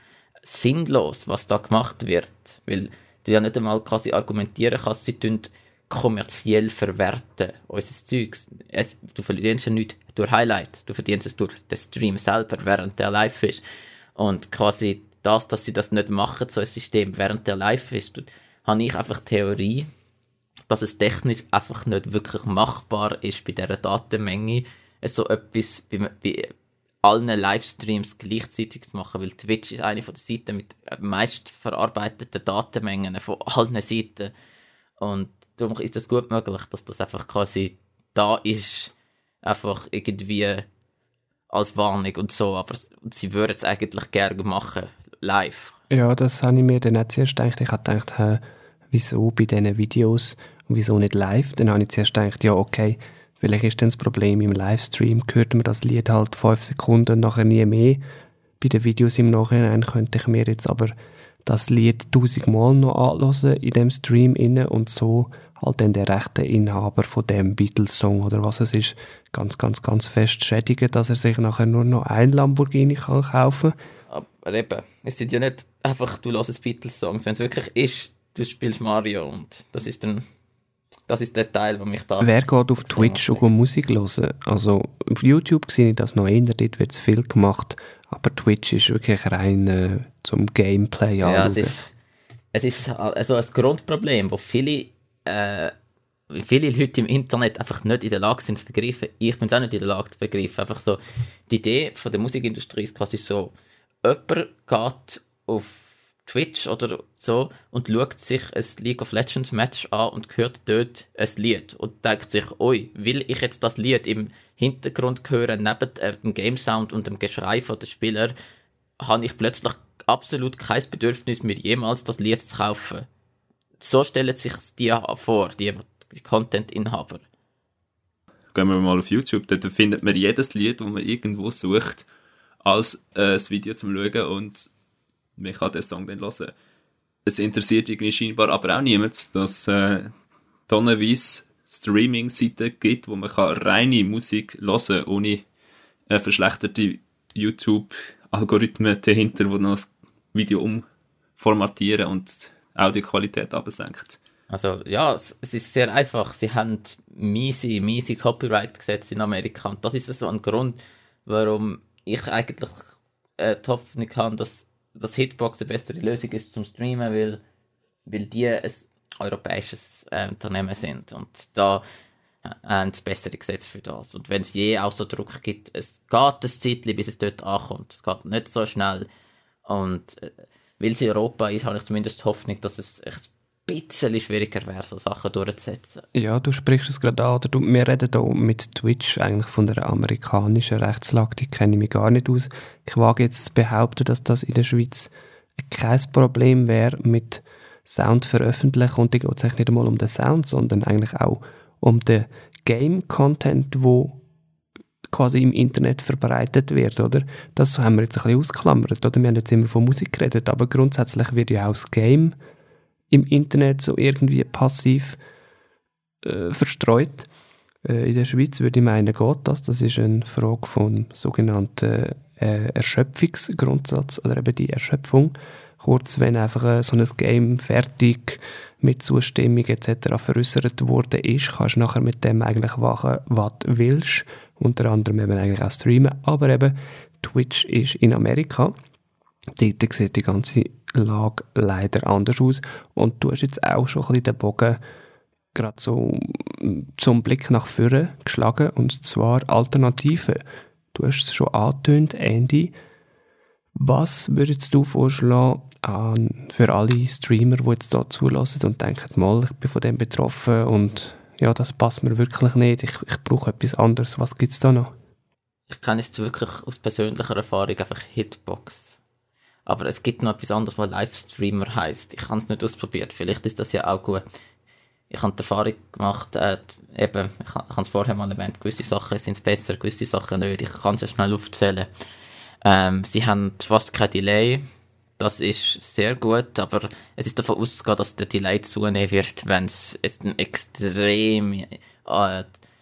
sinnlos, was da gemacht wird. Weil du ja nicht einmal quasi argumentieren kannst, sie tun kommerziell verwerten, unser Zeugs. Es, du verdienst ja nichts durch Highlight, du verdienst es durch den Stream selber, während der live ist. Und quasi das, dass sie das nicht machen, so ein System, während der live ist, habe ich einfach die Theorie, dass es technisch einfach nicht wirklich machbar ist, bei dieser Datenmenge so etwas bei, bei allen Livestreams gleichzeitig zu machen, weil Twitch ist eine von den Seiten mit meist verarbeiteten Datenmengen von allen Seiten. Und darum ist es gut möglich, dass das einfach quasi da ist, einfach irgendwie als Warnung und so, aber sie würden es eigentlich gerne machen, live. Ja, das habe ich mir dann nicht zuerst gedacht. Ich habe gedacht, hä, wieso bei diesen Videos und wieso nicht live? Dann habe ich zuerst gedacht, ja okay, vielleicht ist dann das Problem im Livestream, hört man das Lied halt fünf Sekunden und nachher nie mehr. Bei den Videos im Nachhinein könnte ich mir jetzt aber das Lied tausendmal noch anhören in dem Stream inne und so halt dann der rechte Inhaber von dem Beatles-Song oder was es ist, ganz, ganz, ganz fest schädigen, dass er sich nachher nur noch ein Lamborghini kann kaufen. Aber eben, es sind ja nicht einfach, du hörst Beatles-Songs, wenn es wirklich ist, du spielst Mario und das ist dann, das ist der Teil, der mich da... Wer geht auf Twitch und Musik hören? Also auf YouTube sehe ich das noch eher, dort wird es viel gemacht, aber Twitch ist wirklich rein äh, zum Gameplay anschauen. Ja, es ist, es ist also ein Grundproblem, wo viele, äh, viele Leute im Internet einfach nicht in der Lage sind zu begreifen. Ich bin es auch nicht in der Lage zu begreifen. Einfach so, die Idee von der Musikindustrie ist quasi so, jemand geht auf Twitch oder so und schaut sich ein League of Legends Match an und hört dort ein Lied und denkt sich, oi, will ich jetzt das Lied im Hintergrund hören, neben dem Game Sound und dem Geschrei von den Spieler, habe ich plötzlich absolut kein Bedürfnis mehr, jemals das Lied zu kaufen. So stellen sich die vor, die, die Content-Inhaber. Gehen wir mal auf YouTube, dort findet man jedes Lied, das man irgendwo sucht, als äh, ein Video zum Schauen und man kann den Song dann hören. Es interessiert irgendwie scheinbar aber auch niemand, dass es äh, tonnenweise Streaming-Seiten gibt, wo man kann reine Musik hören kann, ohne äh, verschlechterte YouTube-Algorithmen dahinter, die noch das Video umformatieren und die Audioqualität absenkt. Also ja, es, es ist sehr einfach. Sie haben miese, miese Copyright-Gesetze in Amerika und das ist so ein Grund, warum ich eigentlich äh, die Hoffnung habe, dass dass Hitbox eine bessere Lösung ist zum Streamen, weil, weil die ein europäisches äh, Unternehmen sind und da äh, haben sie bessere Gesetze für das. Und wenn es je auch so Druck gibt, es geht ein Zeitchen, bis es dort ankommt. Es geht nicht so schnell. Und äh, weil es in Europa ist, habe ich zumindest die Hoffnung, dass es ein bisschen schwieriger wäre, so Sachen durchzusetzen. Ja, du sprichst es gerade an. Oder du, wir reden hier mit Twitch eigentlich von der amerikanischen Rechtslage, die kenne ich mich gar nicht aus. Ich wage jetzt zu behaupten, dass das in der Schweiz kein Problem wäre mit Sound veröffentlichen. Und da geht es nicht einmal um den Sound, sondern eigentlich auch um den Game-Content, der quasi im Internet verbreitet wird, oder? Das haben wir jetzt ein bisschen ausgeklammert, oder? Wir haben jetzt immer von Musik geredet, aber grundsätzlich wird ja auch das Game im Internet so irgendwie passiv äh, verstreut. Äh, in der Schweiz würde ich meinen, geht das. Das ist eine Frage vom sogenannten äh, Erschöpfungsgrundsatz oder eben die Erschöpfung. Kurz, wenn einfach äh, so ein Game fertig mit Zustimmung et cetera veräussert worden ist, kannst du nachher mit dem eigentlich machen, was du willst. Unter anderem eben eigentlich auch streamen. Aber eben, Twitch ist in Amerika. Dort sieht die ganze Lage leider anders aus. Und du hast jetzt auch schon ein bisschen den Bogen gerade so zum Blick nach vorne geschlagen. Und zwar Alternativen. Du hast es schon angetönt, Andy. Was würdest du vorschlagen an, für alle Streamer, die jetzt hier zulassen und denken, mal, ich bin von dem betroffen und ja, das passt mir wirklich nicht, ich, ich brauche etwas anderes. Was gibt es da noch? Ich kenne jetzt wirklich aus persönlicher Erfahrung einfach Hitbox. Aber es gibt noch etwas anderes, was Livestreamer heisst. Ich habe es nicht ausprobiert, vielleicht ist das ja auch gut. Ich habe die Erfahrung gemacht, äh, eben, ich habe es vorher mal erwähnt, gewisse Sachen sind besser, gewisse Sachen nicht. Ich kann es ja schnell aufzählen. Ähm, sie haben fast kein Delay. Das ist sehr gut, aber es ist davon auszugehen, dass der Delay zunehmen wird, wenn es ein extrem äh,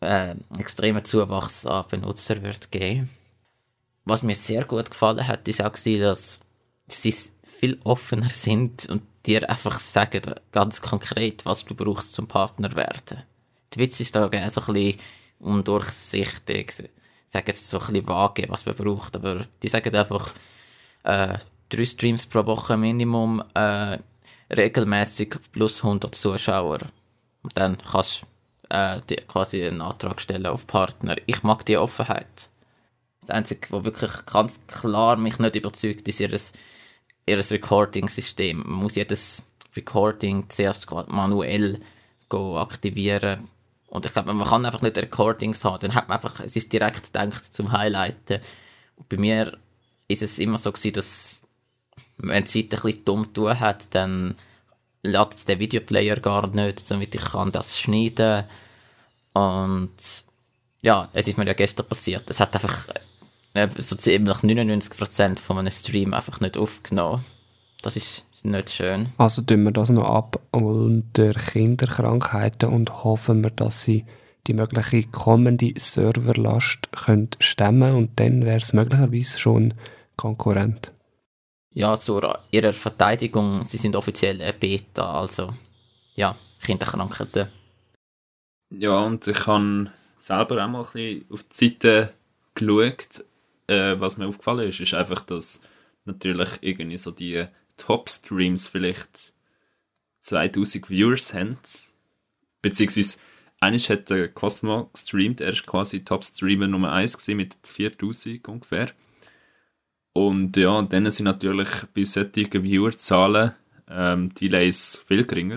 äh, extremen Zuwachs an Benutzer wird geben. Was mir sehr gut gefallen hat, ist auch gewesen, dass sie viel offener sind und dir einfach sagen, ganz konkret, was du brauchst zum Partner werden. Die Witz ist da gerne so ein bisschen undurchsichtig. Ich sage jetzt so ein bisschen vage, was man braucht, aber die sagen einfach, äh, drei Streams pro Woche Minimum, äh, regelmäßig plus hundert Zuschauer. Und dann kannst du äh, die, quasi einen Antrag stellen auf Partner. Ich mag die Offenheit. Das Einzige, was wirklich ganz klar mich nicht überzeugt, ist ihr, ihr Recording-System. Man muss jedes Recording zuerst manuell aktivieren. Und ich glaube, man kann einfach nicht Recordings haben. Dann hat man einfach, es ist direkt gedacht zum Highlighten. Und bei mir ist es immer so gewesen, dass wenn die Seite ein bisschen dumm tun hat, dann lädt es den Videoplayer gar nicht, damit ich kann das schneiden. Und ja, es ist mir ja gestern passiert. Es hat einfach äh, so ziemlich neunundneunzig Prozent von einem Stream einfach nicht aufgenommen. Das ist nicht schön. Also tun wir das noch ab unter Kinderkrankheiten und hoffen wir, dass sie die mögliche kommende Serverlast können stemmen und dann wäre es möglicherweise schon Konkurrent. Ja, zu ihrer Verteidigung, sie sind offiziell eine Beta, also ja, Kinderkrankheiten. Ja, und ich habe selber auch mal ein bisschen auf die Seite geschaut. Äh, was mir aufgefallen ist, ist einfach, dass natürlich irgendwie so die Top-Streams vielleicht zweitausend Viewers haben. Beziehungsweise, eigentlich hat der Cosmo gestreamt, er ist quasi Top-Streamer Nummer eins gewesen, mit viertausend ungefähr. Und ja, dann sind natürlich bei solchen Viewerzahlen ähm, die Delays viel geringer.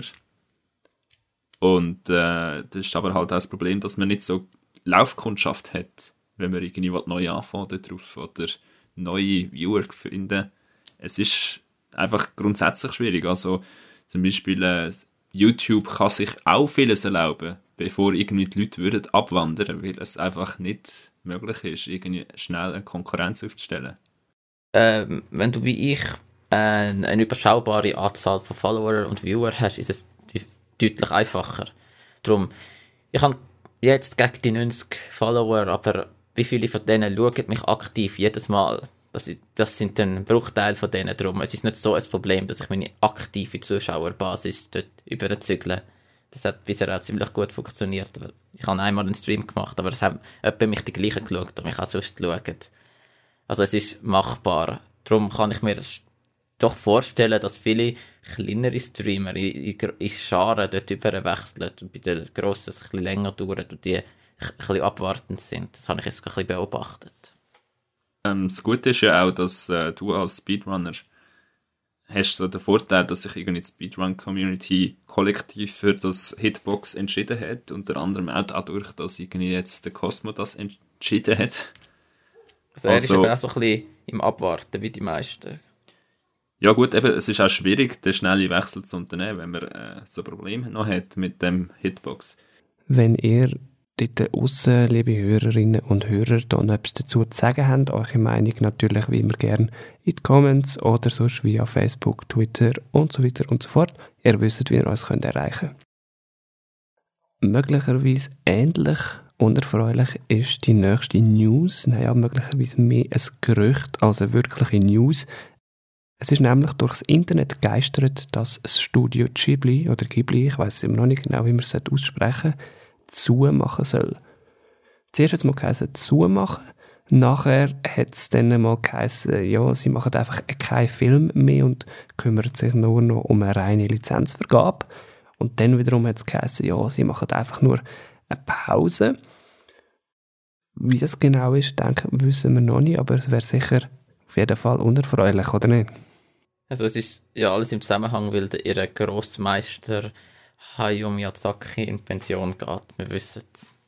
Und äh, das ist aber halt auch das Problem, dass man nicht so Laufkundschaft hat, wenn man irgendwie was neu anfängt drauf oder neue Viewer finden. Es ist einfach grundsätzlich schwierig. Also zum Beispiel äh, YouTube kann sich auch vieles erlauben, bevor irgendwie die Leute würden abwandern, weil es einfach nicht möglich ist, irgendwie schnell eine Konkurrenz aufzustellen. Ähm, wenn du wie ich äh, eine überschaubare Anzahl von Follower und Viewer hast, ist es deutlich einfacher. Darum, ich habe jetzt gegen die neunzig Follower, aber wie viele von denen schauen mich aktiv jedes Mal? Das, das sind ein Bruchteil von denen. Darum, es ist nicht so ein Problem, dass ich meine aktive Zuschauerbasis dort überzügle. Das hat bisher auch ziemlich gut funktioniert. Ich habe einmal einen Stream gemacht, aber es haben etwa mich die gleichen geschaut, die mich auch sonst schauen. Also es ist machbar. Darum kann ich mir das doch vorstellen, dass viele kleinere Streamer in, in, in Scharen dort überwechseln und bei den grossen es ein bisschen länger dauert und die ein bisschen abwartend sind. Das habe ich jetzt ein bisschen beobachtet. Ähm, das Gute ist ja auch, dass äh, du als Speedrunner hast so den Vorteil, dass sich irgendwie die Speedrun-Community kollektiv für das Hitbox entschieden hat, unter anderem auch dadurch, dass irgendwie jetzt der Cosmo das entschieden hat. Also er also, ist eben auch so ein bisschen im Abwarten, wie die meisten. Ja gut, eben, es ist auch schwierig, den schnellen Wechsel zu unternehmen, wenn man äh, so Probleme noch hat mit dem Hitbox. Wenn ihr dort aussen, liebe Hörerinnen und Hörer, da noch etwas dazu zu sagen habt, eure Meinung natürlich wie immer gerne in die Comments oder sonst via Facebook, Twitter und so weiter und so fort. Ihr wisst, wie ihr uns könnt erreichen könnt. Möglicherweise ähnlich unerfreulich ist die nächste News, naja, möglicherweise mehr ein Gerücht als eine wirkliche News. Es ist nämlich durchs Internet gegeistert, dass das Studio Ghibli oder Ghibli, ich weiss immer noch nicht genau, wie man es aussprechen soll, zumachen soll. Zuerst hat es mal geheißen, zumachen. Nachher hat es dann mal geheißen, ja, sie machen einfach keinen Film mehr und kümmern sich nur noch um eine reine Lizenzvergabe. Und dann wiederum hat es geheißen, ja, sie machen einfach nur eine Pause. Wie das genau ist, denke ich, wissen wir noch nicht, aber es wäre sicher auf jeden Fall unerfreulich, oder nicht? Also es ist ja alles im Zusammenhang, weil der ihre Grossmeister Hayao Miyazaki in Pension geht. Wir wissen es.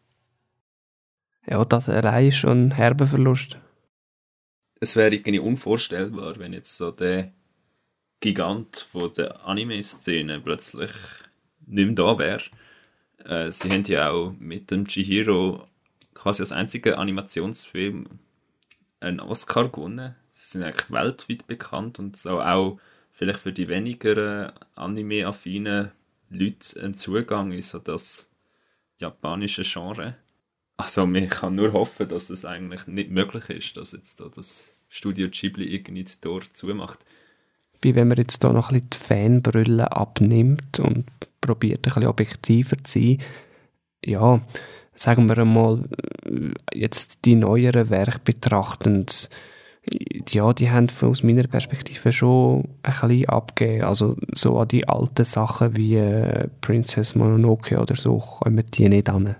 Ja, das allein ist schon ein herber Verlust. Es wäre irgendwie unvorstellbar, wenn jetzt so der Gigant von der Anime-Szene plötzlich nicht mehr da wäre. Äh, sie haben ja auch mit dem Chihiro quasi als einziger Animationsfilm einen Oscar gewonnen. Sie sind eigentlich weltweit bekannt und so auch vielleicht für die weniger anime-affinen Leute ein Zugang in so das japanische Genre. Also man kann nur hoffen, dass es eigentlich nicht möglich ist, dass jetzt da das Studio Ghibli irgendwie die Tür zumacht. Wie wenn man jetzt da noch ein bisschen die Fanbrille abnimmt und probiert, ein bisschen objektiver zu sein. Ja, sagen wir einmal, jetzt die neueren Werke betrachtend, ja, die haben aus meiner Perspektive schon ein bisschen abgegeben. Also so an die alten Sachen wie äh, Princess Mononoke oder so kommen die nicht an.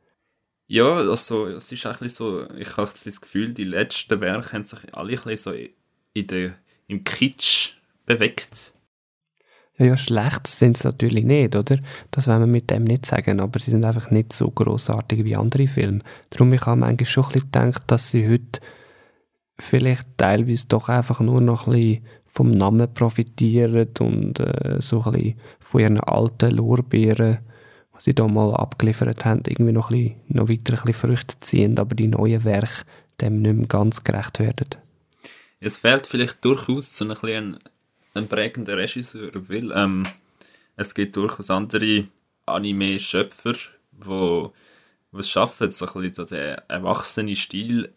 Ja, also es ist eigentlich so, ich habe das Gefühl, die letzten Werke haben sich alle ein bisschen so in der, im Kitsch bewegt. Ja, ja, schlecht sind sie natürlich nicht, oder? Das wollen wir mit dem nicht sagen, aber sie sind einfach nicht so grossartig wie andere Filme. Darum ich habe manchmal schon ein bisschen gedacht, dass sie heute vielleicht teilweise doch einfach nur noch ein bisschen vom Namen profitieren und äh, so ein bisschen von ihren alten Lorbeeren, die sie da mal abgeliefert haben, irgendwie noch, ein bisschen, noch weiter ein bisschen Früchte ziehen, aber die neuen Werke dem nicht mehr ganz gerecht werden. Es fehlt vielleicht durchaus so ein bisschen ein, ein prägender Regisseur, weil ähm, es gibt durchaus andere Anime-Schöpfer, die es schaffen, so ein bisschen den erwachsenen Stil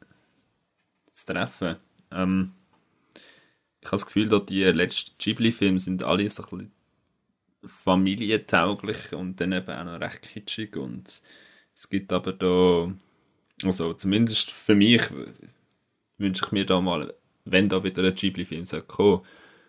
zu treffen. Ähm, ich habe das Gefühl, dass die letzten Ghibli-Filme sind alle so ein bisschen familientauglich und dann eben auch noch recht kitschig. Und es gibt aber da, also zumindest für mich, wünsche ich mir da mal, wenn da wieder ein Ghibli-Film kommen,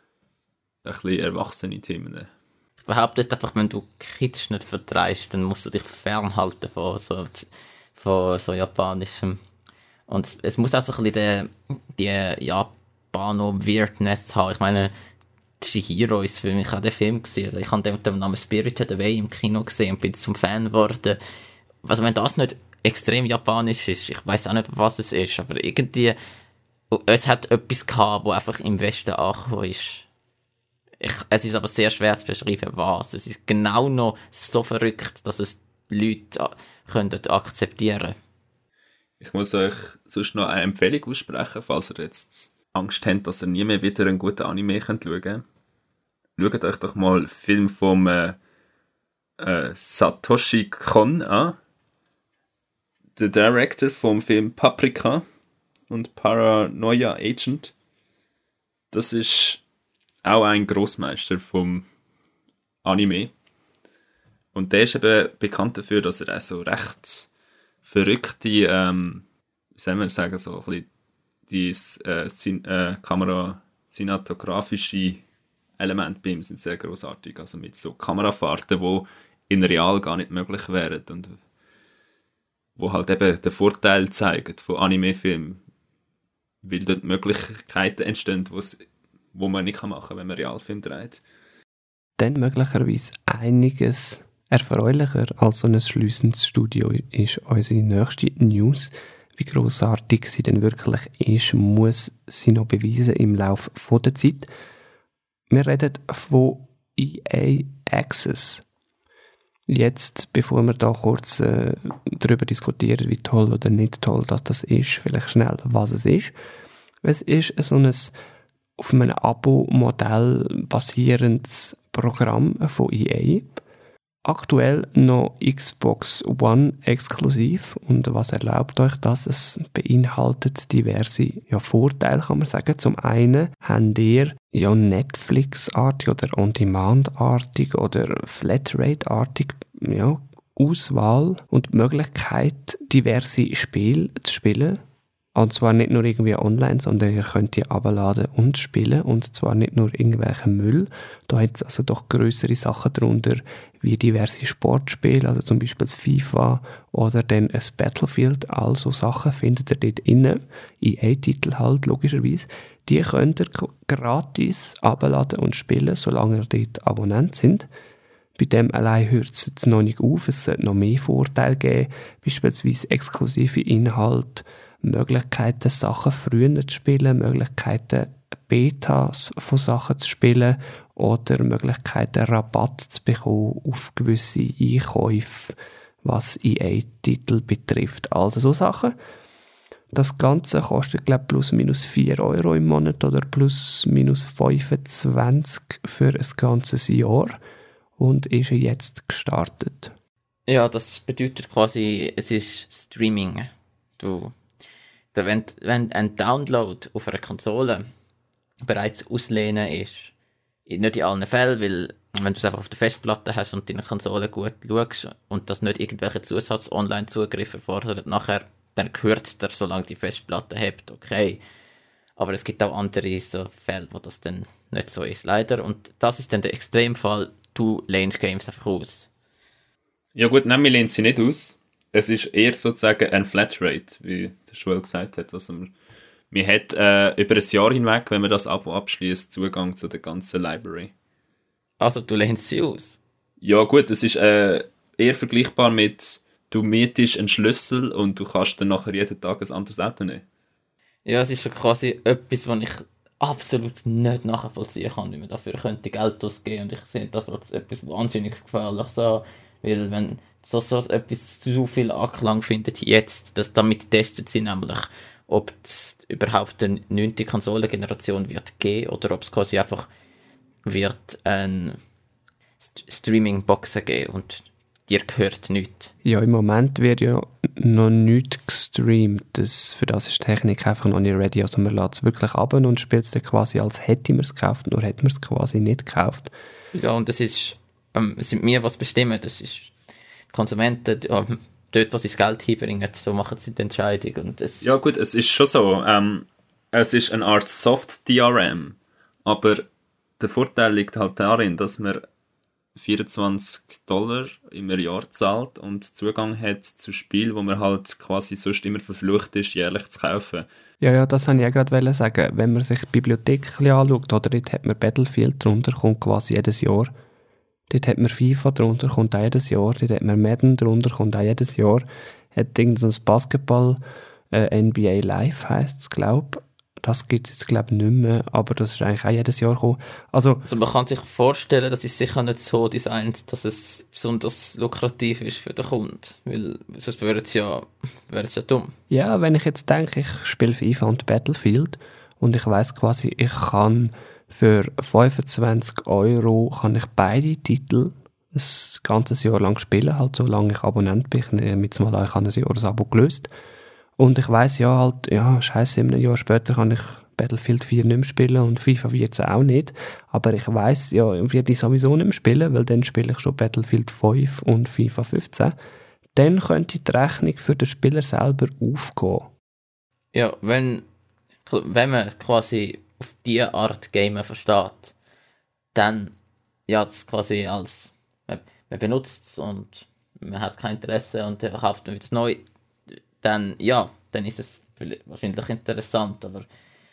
ein bisschen erwachsene Themen. Ich behaupte einfach, wenn du Kitsch nicht vertreibst, dann musst du dich fernhalten von so, von so japanischem. Und es muss auch so ein bisschen die, die Japano-Weirdness haben. Ich meine, Chihiro ist für mich auch der Film gewesen. Also ich habe den mit dem Namen Spirited Away im Kino gesehen und bin zum Fan geworden. Also wenn das nicht extrem japanisch ist, ich weiß auch nicht, was es ist, aber irgendwie, es hat etwas gehabt, wo einfach im Westen angekommen ist. Ich, es ist aber sehr schwer zu beschreiben, was. Es ist genau noch so verrückt, dass es Leute könnten akzeptieren. Ich muss euch sonst noch eine Empfehlung aussprechen, falls ihr jetzt Angst habt, dass ihr nie mehr wieder einen guten Anime könnt schauen könnt. Schaut euch doch mal den Film von äh, äh, Satoshi Kon an. Der Director vom Film Paprika und Paranoia Agent. Das ist auch ein Grossmeister vom Anime. Und der ist eben bekannt dafür, dass er auch so recht verrückte, ähm, wie soll man sagen, so ein bisschen die äh, Cin- äh, Kamera-cinematografische Elemente bei ihm sind sehr grossartig. Also mit so Kamerafahrten, die in real gar nicht möglich wären und wo halt eben den Vorteil zeigen von Anime-Filmen, weil dort Möglichkeiten entstehen, wo man nicht machen kann, wenn man Realfilm dreht. Dann möglicherweise einiges erfreulicher als so ein schliessendes Studio ist unsere nächste News. Wie grossartig sie denn wirklich ist, muss sie noch beweisen im Laufe der Zeit. Wir reden von E A Access. Jetzt, bevor wir da kurz äh, darüber diskutieren, wie toll oder nicht toll das, das ist, vielleicht schnell, was es ist. Es ist so ein auf einem Abo-Modell basierendes Programm von E A. Aktuell noch Xbox One exklusiv. Und was erlaubt euch das? Es beinhaltet diverse ja, Vorteile, kann man sagen. Zum einen habt ihr ja Netflix-artig oder On-Demand-artig oder Flatrate-artig ja, Auswahl und die Möglichkeit, diverse Spiele zu spielen. Und zwar nicht nur irgendwie online, sondern ihr könnt die abladen und spielen. Und zwar nicht nur irgendwelchen Müll. Da hat es also doch grössere Sachen darunter, wie diverse Sportspiele, also zum Beispiel das FIFA oder dann ein Battlefield. Also Sachen findet ihr dort inne. E A-Titel halt, logischerweise. Die könnt ihr gratis abladen und spielen, solange ihr dort Abonnent sind. Bei dem allein hört es jetzt noch nicht auf. Es sollte noch mehr Vorteile geben, beispielsweise exklusive Inhalte, Möglichkeiten, Sachen früher zu spielen, Möglichkeiten, Betas von Sachen zu spielen oder Möglichkeiten, Rabatt zu bekommen auf gewisse Einkäufe, was E A-Titel betrifft. Also so Sachen. Das Ganze kostet, glaube ich, plus minus vier Euro im Monat oder plus minus fünfundzwanzig für ein ganzes Jahr und ist jetzt gestartet. Ja, das bedeutet quasi, es ist Streaming. Du, da, wenn, wenn ein Download auf einer Konsole bereits auslehnen ist, nicht in allen Fällen, weil wenn du es einfach auf der Festplatte hast und deine Konsole gut schaust und das nicht irgendwelche Zusatz-Online-Zugriffe erfordert, nachher, dann kürzt er, solange die Festplatte hebt, okay. Aber es gibt auch andere so Fälle, wo das dann nicht so ist, leider. Und das ist dann der Extremfall, du lehnst Games einfach aus. Ja gut, nein, wir lehnen sie nicht aus. Es ist eher sozusagen ein Flatrate, wie der Schwell gesagt hat. Also man, man hat äh, über ein Jahr hinweg, wenn man das Abo abschließt, Zugang zu der ganzen Library. Also du lehnst sie aus? Ja gut, es ist äh, eher vergleichbar mit, du mietest einen Schlüssel und du kannst dann nachher jeden Tag ein anderes Auto nehmen. Ja, es ist so quasi etwas, was ich absolut nicht nachvollziehen kann, wie man dafür könnte Geld ausgeben. Und ich sehe das als etwas wahnsinnig gefährliches an, weil wenn so, so etwas so viel Anklang findet jetzt, dass damit testet sie nämlich, ob es überhaupt eine neunte Konsolengeneration wird geben oder ob es quasi einfach wird eine St- Streaming-Boxen geben und dir gehört nichts. Ja, im Moment wird ja noch nichts gestreamt. Das, für das ist die Technik einfach noch nicht ready. Also man lädt es wirklich ab und spielt es dann quasi, als hätte man es gekauft, nur hätte man es quasi nicht gekauft. Ja, und das ist, ähm, es sind mir was bestimmen. Das ist die Konsumenten, ähm, dort, wo sie das Geld hinbringen, so machen sie die Entscheidung. Und das Ja gut, es ist schon so. Ähm, es ist eine Art Soft-D R M, aber der Vorteil liegt halt darin, dass man vierundzwanzig Dollar im Jahr zahlt und Zugang hat zu Spielen, wo man halt quasi sonst immer verflucht ist, jährlich zu kaufen. Ja, ja, das wollte ich auch gerade sagen. Wenn man sich die Bibliothek ein bisschen anschaut, oder dort hat man Battlefield drunter, kommt quasi jedes Jahr. Dort hat man FIFA drunter, kommt auch jedes Jahr. Dort hat man Madden drunter, kommt auch jedes Jahr. Hat irgendein so Basketball, äh, N B A Live heisst es, glaube ich. Das gibt es jetzt, glaube ich, nicht mehr, aber das ist eigentlich auch jedes Jahr gekommen. Also, Also man kann sich vorstellen, dass es sicher nicht so designt, dass es besonders lukrativ ist für den Kunden, weil sonst wäre es ja, wäre es ja dumm. ja, wenn ich jetzt denke, ich spiele FIFA und Battlefield und ich weiss quasi, ich kann für fünfundzwanzig Euro kann ich beide Titel das ganze Jahr lang spielen, halt solange ich Abonnent bin. Ich nehme jetzt mal an, ich habe ein Jahr das Abo gelöst. Und ich weiss ja halt, ja, scheiße, in einem Jahr später kann ich Battlefield vier nicht mehr spielen und FIFA vierzehn auch nicht. Aber ich weiss, ja, ich werde ich sowieso nicht mehr spielen, weil dann spiele ich schon Battlefield fünf und FIFA fünfzehn. Dann könnte die Rechnung für den Spieler selber aufgehen. Ja, wenn, wenn man quasi auf diese Art Gamen versteht, dann, ja, das quasi als, man, man benutzt es und man hat kein Interesse und dann kauft man wieder das Neue, dann, ja, dann ist es wahrscheinlich interessant, aber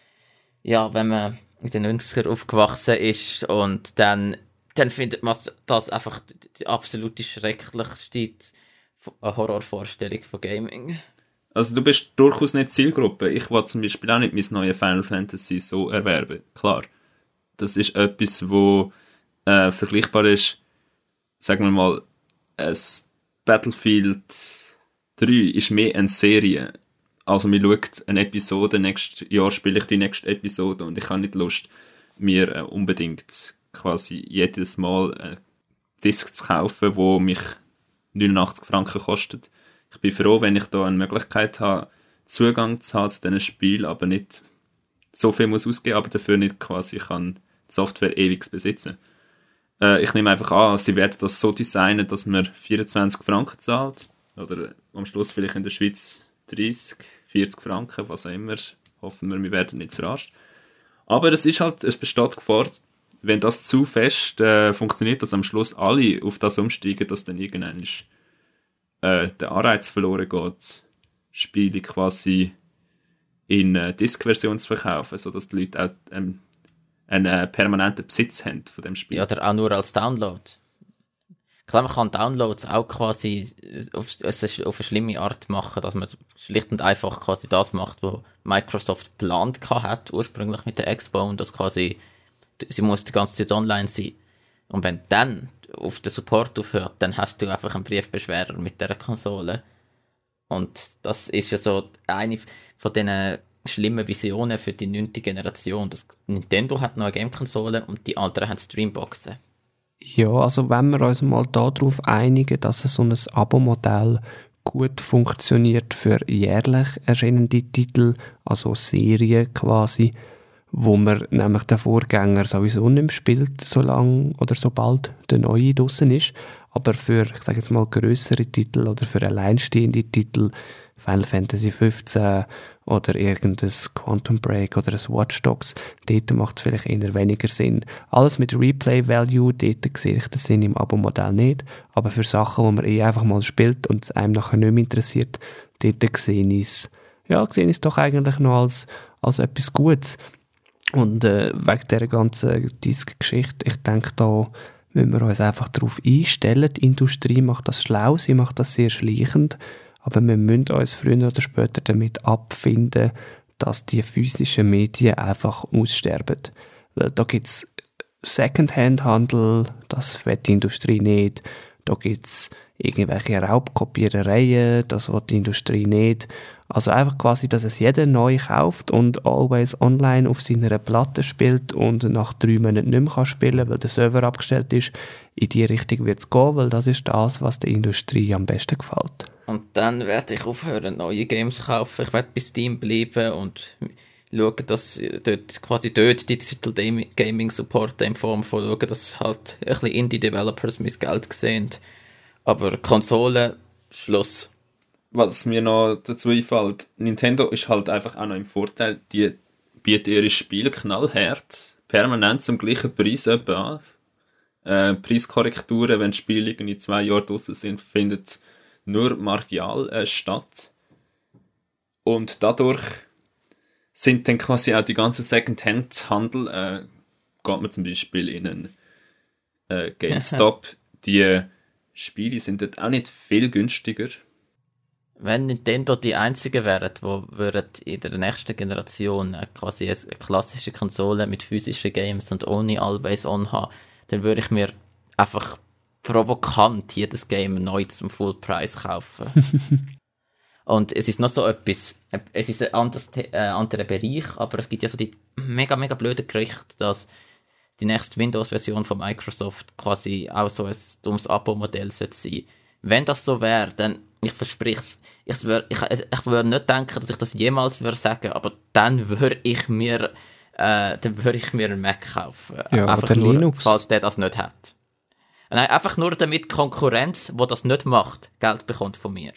ja, wenn man in den neunzigern aufgewachsen ist und dann, dann findet man das einfach die absolute schrecklichste Horrorvorstellung von Gaming. Also du bist durchaus nicht Zielgruppe. Ich will zum Beispiel auch nicht mein neues Final Fantasy so erwerben. Klar, das ist etwas, wo äh, vergleichbar ist, sagen wir mal, ein Battlefield drei ist mehr eine Serie. Also man schaut eine Episode, nächstes Jahr spiele ich die nächste Episode und ich habe nicht Lust, mir äh, unbedingt quasi jedes Mal einen Disc zu kaufen, wo mich neunundachtzig Franken kostet. Ich bin froh, wenn ich da eine Möglichkeit habe, Zugang zu haben zu diesen Spielen, aber nicht so viel muss ausgeben, aber dafür nicht quasi kann die Software ewig besitzen. Äh, ich nehme einfach an, sie werden das so designen, dass man vierundzwanzig Franken zahlt. Oder am Schluss vielleicht in der Schweiz dreißig, vierzig Franken, was auch immer. Hoffen wir, wir werden nicht verarscht. Aber es ist halt, es besteht Gefahr, wenn das zu fest äh, funktioniert, dass am Schluss alle auf das umsteigen, dass dann irgendwann äh, der Anreiz verloren geht, Spiele quasi in äh, Disk-Version zu verkaufen, sodass die Leute auch ähm, einen äh, permanenten Besitz haben von dem Spiel. Ja, oder auch nur als Download. Klar, man kann Downloads auch quasi auf, auf eine schlimme Art machen, dass man schlicht und einfach quasi das macht, was Microsoft geplant hat, ursprünglich mit der Expo, und das quasi, sie muss die ganze Zeit online sein. Und wenn dann auf den Support aufhört, dann hast du einfach einen Briefbeschwerer mit dieser Konsole. Und das ist ja so eine von diesen schlimmen Visionen für die neunte Generation. Das Nintendo hat noch eine Game-Konsole und die anderen haben Streamboxen. Ja, also wenn wir uns mal darauf einigen, dass so ein Abo-Modell gut funktioniert für jährlich erscheinende Titel, also Serien quasi, wo man nämlich den Vorgänger sowieso nicht mehr spielt, so lang oder sobald der neue draussen ist, aber für, ich sage jetzt mal, grössere Titel oder für alleinstehende Titel, Final Fantasy fünfzehn oder irgendein Quantum Break oder ein Watch Dogs, dort macht es vielleicht eher weniger Sinn. Alles mit Replay-Value, dort sehe ich den Sinn im Abo-Modell nicht, aber für Sachen, wo man eh einfach mal spielt und es einem nachher nicht mehr interessiert, dort sehe ich es, ja, sehe ich es doch eigentlich noch als, als etwas Gutes. Und äh, wegen dieser ganzen Disk-Geschichte, ich denke, da müssen wir uns einfach darauf einstellen. Die Industrie macht das schlau, sie macht das sehr schleichend, aber wir müssen uns früher oder später damit abfinden, dass die physischen Medien einfach aussterben. Weil da gibt es Secondhand-Handel, das will die Industrie nicht. Da gibt es irgendwelche Raubkopierereien, das will die Industrie nicht. Also einfach quasi, dass es jeder neu kauft und always online auf seiner Platte spielt und nach drei Monaten nicht mehr kann spielen, weil der Server abgestellt ist. In die Richtung wird es gehen, weil das ist das, was der Industrie am besten gefällt. Und dann werde ich aufhören, neue Games zu kaufen. Ich werde bei Steam bleiben und schauen, dass dort quasi dort die Digital Gaming Support in Form von schauen, dass halt ein bisschen Indie-Developers mein Geld sehen. Aber Konsolen, Schluss. Was mir noch dazu einfällt, Nintendo ist halt einfach auch noch im Vorteil, die bieten ihre Spiele knallhart, permanent zum gleichen Preis an. Äh, Preiskorrekturen, wenn die Spiele in zwei Jahren draussen sind, finden nur marginal äh, statt. Und dadurch sind dann quasi auch die ganzen Second-Hand-Handel, äh, geht man zum Beispiel in einen äh, GameStop, die Spiele sind dort auch nicht viel günstiger. Wenn Nintendo die einzigen wären, die in der nächsten Generation quasi eine klassische Konsole mit physischen Games und ohne Always On haben, dann würde ich mir einfach provokant jedes Game neu zum Fullpreis kaufen. Und es ist noch so etwas, es ist ein anderes, äh, anderer Bereich, aber es gibt ja so die mega, mega blöden Gerüchte, dass die nächste Windows-Version von Microsoft quasi auch so ein dummes Abo-Modell sein sollte. Wenn das so wäre, dann, ich verspreche es, ich würde ich, ich würd nicht denken, dass ich das jemals würde sagen, aber dann würde ich mir äh, dann würde ich mir einen Mac kaufen. Ja, einfach oder nur, Linux. Falls der das nicht hat. Nein, einfach nur damit die Konkurrenz, die das nicht macht, Geld bekommt von mir.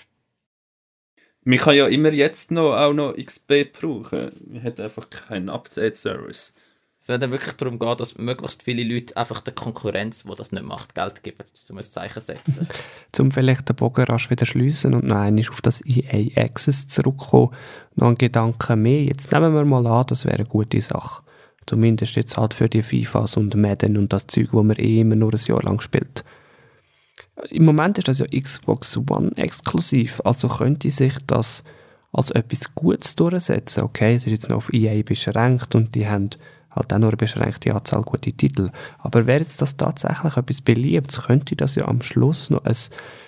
Man kann ja immer jetzt noch auch noch X P brauchen. Man hat einfach keinen Update-Service. Es wird dann wirklich darum gehen, dass möglichst viele Leute einfach der Konkurrenz, die das nicht macht, Geld geben, um ein Zeichen zu setzen. Um vielleicht den Bogen rasch wieder schliessen und noch einmal auf das E A Access zurückkommen, noch ein Gedanke mehr. Jetzt nehmen wir mal an, das wäre eine gute Sache. Zumindest jetzt halt für die FIFAs und Madden und das Zeug, wo man eh immer nur ein Jahr lang spielt. Im Moment ist das ja Xbox One exklusiv, also könnte sich das als etwas Gutes durchsetzen. Okay, es ist jetzt noch auf E A beschränkt und die haben halt auch nur eine beschränkte Anzahl gute Titel. Aber wäre jetzt das tatsächlich etwas Beliebtes, könnte das ja am Schluss noch ein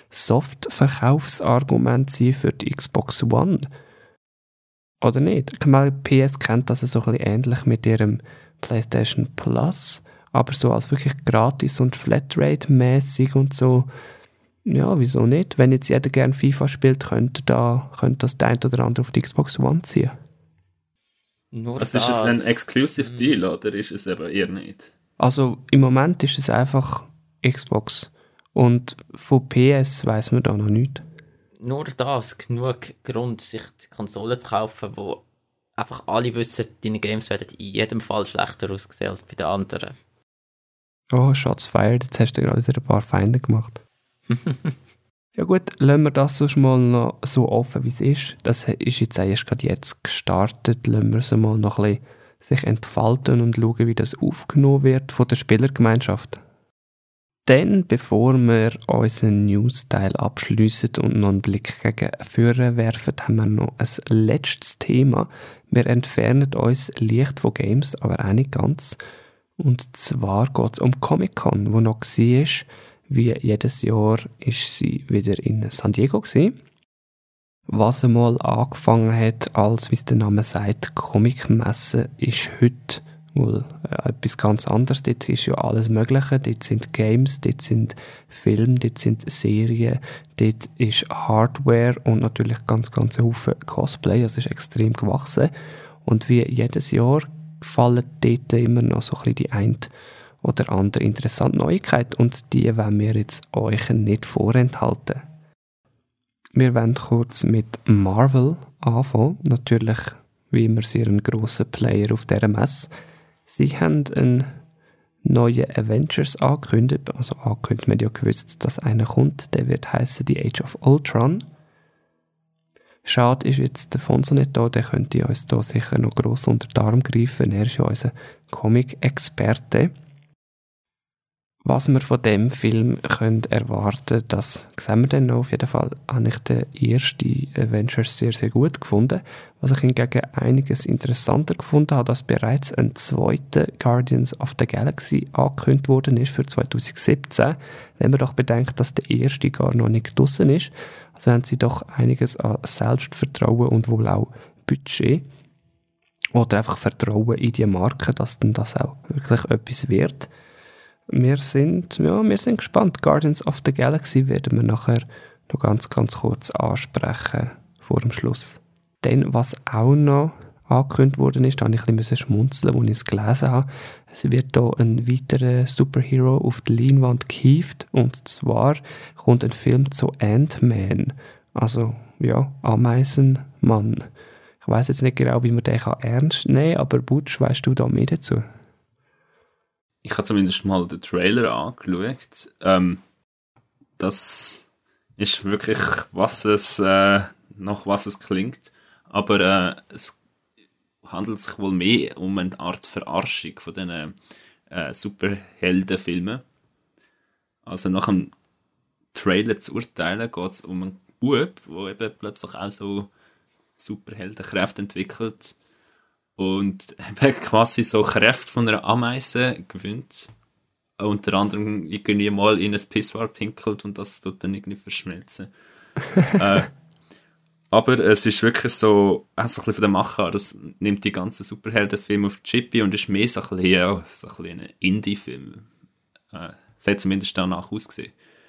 Soft-Verkaufsargument sein für die Xbox One. Oder nicht? Ich meine, P S kennt das so ein bisschen ähnlich mit ihrem PlayStation Plus, aber so als wirklich gratis und Flatrate-mäßig und so. Ja, wieso nicht? Wenn jetzt jeder gerne FIFA spielt, könnte, da, könnte das der ein oder andere auf die Xbox One ziehen. Nur also das. Ist es ein Exclusive Deal oder ist es eben eher nicht? Also im Moment ist es einfach Xbox. Und von P S weiss man da noch nichts. Nur das, genug Grund, sich die Konsole zu kaufen, wo einfach alle wissen, deine Games werden in jedem Fall schlechter aussehen als bei den anderen. Oh, Shots fired, jetzt hast du gerade wieder ein paar Feinde gemacht. Ja gut, lassen wir das sonst mal noch so offen, wie es ist. Das ist jetzt erst gerade jetzt gestartet. Lassen wir es mal noch ein bisschen sich entfalten und schauen, wie das aufgenommen wird von der Spielergemeinschaft. Dann, bevor wir unseren News-Teil abschliessen und noch einen Blick gegen vorne werfen, haben wir noch ein letztes Thema. Wir entfernen uns leicht von Games, aber auch nicht ganz. Und zwar geht es um Comic-Con, wo noch war. Wie jedes Jahr ist sie wieder in San Diego gewesen. Was einmal angefangen hat, als, wie es der Name sagt, Comic-Messe, ist heute Weil äh, etwas ganz anderes, dort ist ja alles Mögliche, dort sind Games, dort sind Filme, dort sind Serien, dort ist Hardware und natürlich ganz, ganz Haufen Cosplay, also ist extrem gewachsen. Und wie jedes Jahr fallen dort immer noch so ein bisschen die eine oder andere interessante Neuigkeit und die wollen wir jetzt euch nicht vorenthalten. Wir wollen kurz mit Marvel anfangen, natürlich wie immer sehr ein grosser Player auf dieser Messe. Sie haben einen neuen Avengers angekündigt, also angekündigt, man hat ja gewusst, dass einer kommt, der wird heißen The Age of Ultron. Schade ist jetzt der Fonso nicht da, der könnte uns da sicher noch gross unter den Arm greifen, er ist ja unser Comic-Experte. Was wir von dem Film können erwarten, das sehen wir dann noch. Auf jeden Fall habe ich den ersten Avengers sehr, sehr gut gefunden. Was ich hingegen einiges interessanter gefunden habe, dass bereits ein zweiter Guardians of the Galaxy angekündigt worden ist für zwanzig siebzehn. Wenn man doch bedenkt, dass der erste gar noch nicht draussen ist, also haben sie doch einiges an Selbstvertrauen und wohl auch Budget oder einfach Vertrauen in die Marke, dass dann das auch wirklich etwas wird. Wir sind, ja, wir sind gespannt. Guardians of the Galaxy werden wir nachher noch ganz, ganz kurz ansprechen vor dem Schluss. Dann, was auch noch angekündigt worden ist, da musste ich ein bisschen schmunzeln, als ich es gelesen habe. Es wird hier ein weiterer Superhero auf die Leinwand gehievt und zwar kommt ein Film zu Ant-Man. Also, ja, Ameisenmann. Ich weiss jetzt nicht genau, wie man den ernst nehmen kann, aber Butch, weißt du da mehr dazu? Ich habe zumindest mal den Trailer angeschaut. Ähm, das ist wirklich, was es, äh, nach was es klingt. Aber äh, es handelt sich wohl mehr um eine Art Verarschung von diesen äh, Superheldenfilmen. Also nach dem Trailer zu urteilen geht es um einen Bub, der eben plötzlich auch so Superheldenkräfte entwickelt und quasi so Kräfte von einer Ameise gewinnt. Unter anderem irgendwie mal in ein Pissoir pinkelt und das tut dann irgendwie verschmelzen. äh, aber es ist wirklich so, auch so ein bisschen von der Machart, das nimmt die ganzen Superheldenfilme auf die Chippe und ist mehr so ein bisschen, ja, so ein, bisschen ein Indie-Film. Äh, es hat zumindest danach ausgesehen.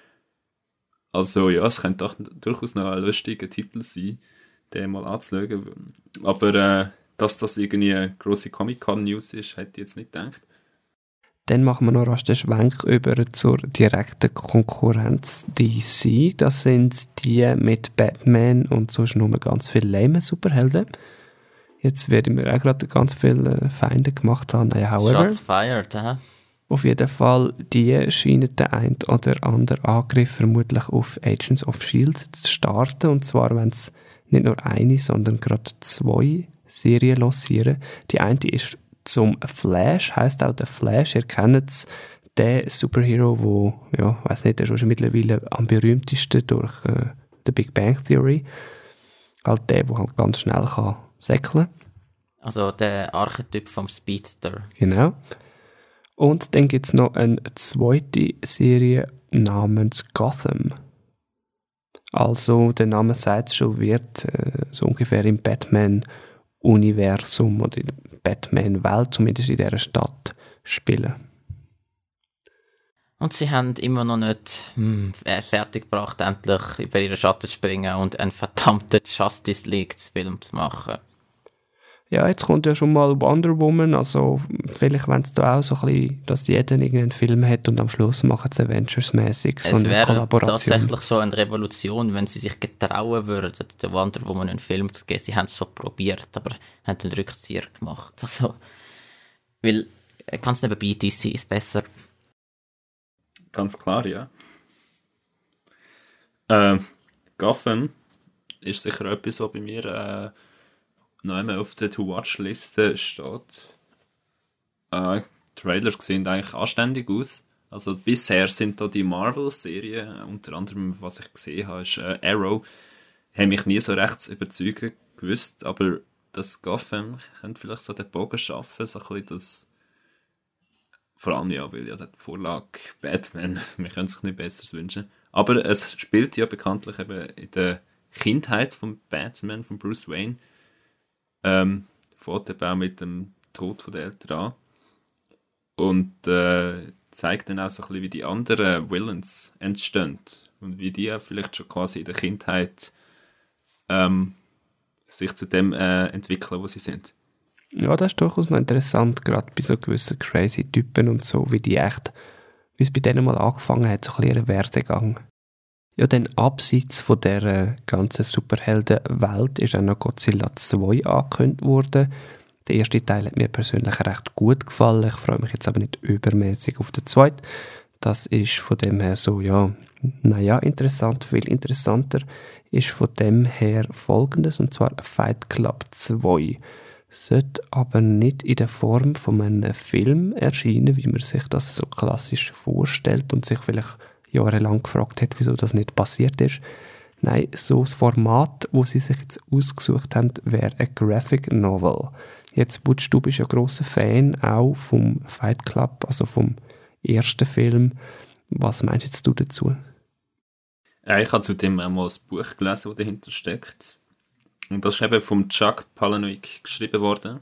Also ja, es könnte doch durchaus noch ein lustiger Titel sein, den mal anzuschauen. Aber äh, dass das irgendwie eine grosse Comic-Con-News ist, hätte ich jetzt nicht gedacht. Dann machen wir noch rasch den Schwenk über zur direkten Konkurrenz D C. Das sind die mit Batman und sonst nur ganz viele lame Superhelden. Jetzt werden wir auch gerade ganz viele Feinde gemacht haben. Naja, however, Shots fired, hä? Auf jeden Fall, die scheinen den ein oder anderen Angriff vermutlich auf Agents of S H I E L D zu starten. Und zwar, wenn es nicht nur eine, sondern gerade zwei Serien lancieren. Die eine ist zum Flash, heisst auch der Flash. Ihr kennt es, der Superhero, wo, ja, ich weiss nicht, der ist schon mittlerweile am berühmtesten durch äh, The Big Bang Theory. Halt der, der halt ganz schnell kann säckeln. Also der Archetyp vom Speedster. Genau. Und dann gibt es noch eine zweite Serie namens Gotham. Also, der Name sagt es schon, wird äh, so ungefähr im Batman-Universum oder in der Batman-Welt, zumindest in dieser Stadt, spielen. Und sie haben immer noch nicht hm, fertiggebracht, endlich über ihre Schatten zu springen und einen verdammten Justice League-Film zu machen. Ja, jetzt kommt ja schon mal Wonder Woman, also vielleicht wenn es da auch so ein bisschen, dass jeder irgendeinen Film hat und am Schluss machen es Avengers-mäßig so eine Kollaboration. Es wäre tatsächlich so eine Revolution, wenn sie sich getrauen würden, der Wonder Woman einen Film zu geben. Sie haben es so probiert, aber haben den Rückzieher gemacht. Also, weil, ganz nebenbei, D C ist besser. Ganz klar, ja. Äh, Gotham ist sicher etwas, was bei mir äh, noch einmal auf der To-Watch-Liste steht. Äh, Trailers sehen eigentlich anständig aus. Also bisher sind da die Marvel-Serien, unter anderem, was ich gesehen habe, ist äh, Arrow, haben mich nie so recht überzeugen gewusst, aber das Gotham könnte vielleicht so den Bogen schaffen, so ein bisschen das, vor allem ja, weil ja die Vorlage Batman, wir können sich nicht Besseres wünschen. Aber es spielt ja bekanntlich eben in der Kindheit von Batman, von Bruce Wayne. Ähm, fängt eben auch mit dem Tod der Eltern an. und äh, zeigt dann auch so ein bisschen, wie die anderen Villains entstehen und wie die auch vielleicht schon quasi in der Kindheit ähm, sich zu dem äh, entwickeln, wo sie sind. Ja, das ist durchaus noch interessant, gerade bei so gewissen crazy Typen und so, wie die echt, wie es bei denen mal angefangen hat, so ein bisschen ihren Werdegang. Ja, dann abseits von dieser ganzen Superheldenwelt ist auch noch Godzilla zwei angekündigt worden. Der erste Teil hat mir persönlich recht gut gefallen. Ich freue mich jetzt aber nicht übermäßig auf den zweiten. Das ist von dem her so, ja, naja, interessant. Viel interessanter ist von dem her Folgendes, und zwar Fight Club zwei. Sollte aber nicht in der Form von einem Film erscheinen, wie man sich das so klassisch vorstellt und sich vielleicht jahrelang gefragt hat, wieso das nicht passiert ist. Nein, so das Format, das sie sich jetzt ausgesucht haben, wäre ein Graphic Novel. Jetzt, Butch, du bist ja grosser Fan auch vom Fight Club, also vom ersten Film. Was meinst jetzt du dazu? Ja, ich habe zudem auch mal ein Buch gelesen, das dahinter steckt. Und das ist eben vom Chuck Palahniuk geschrieben worden.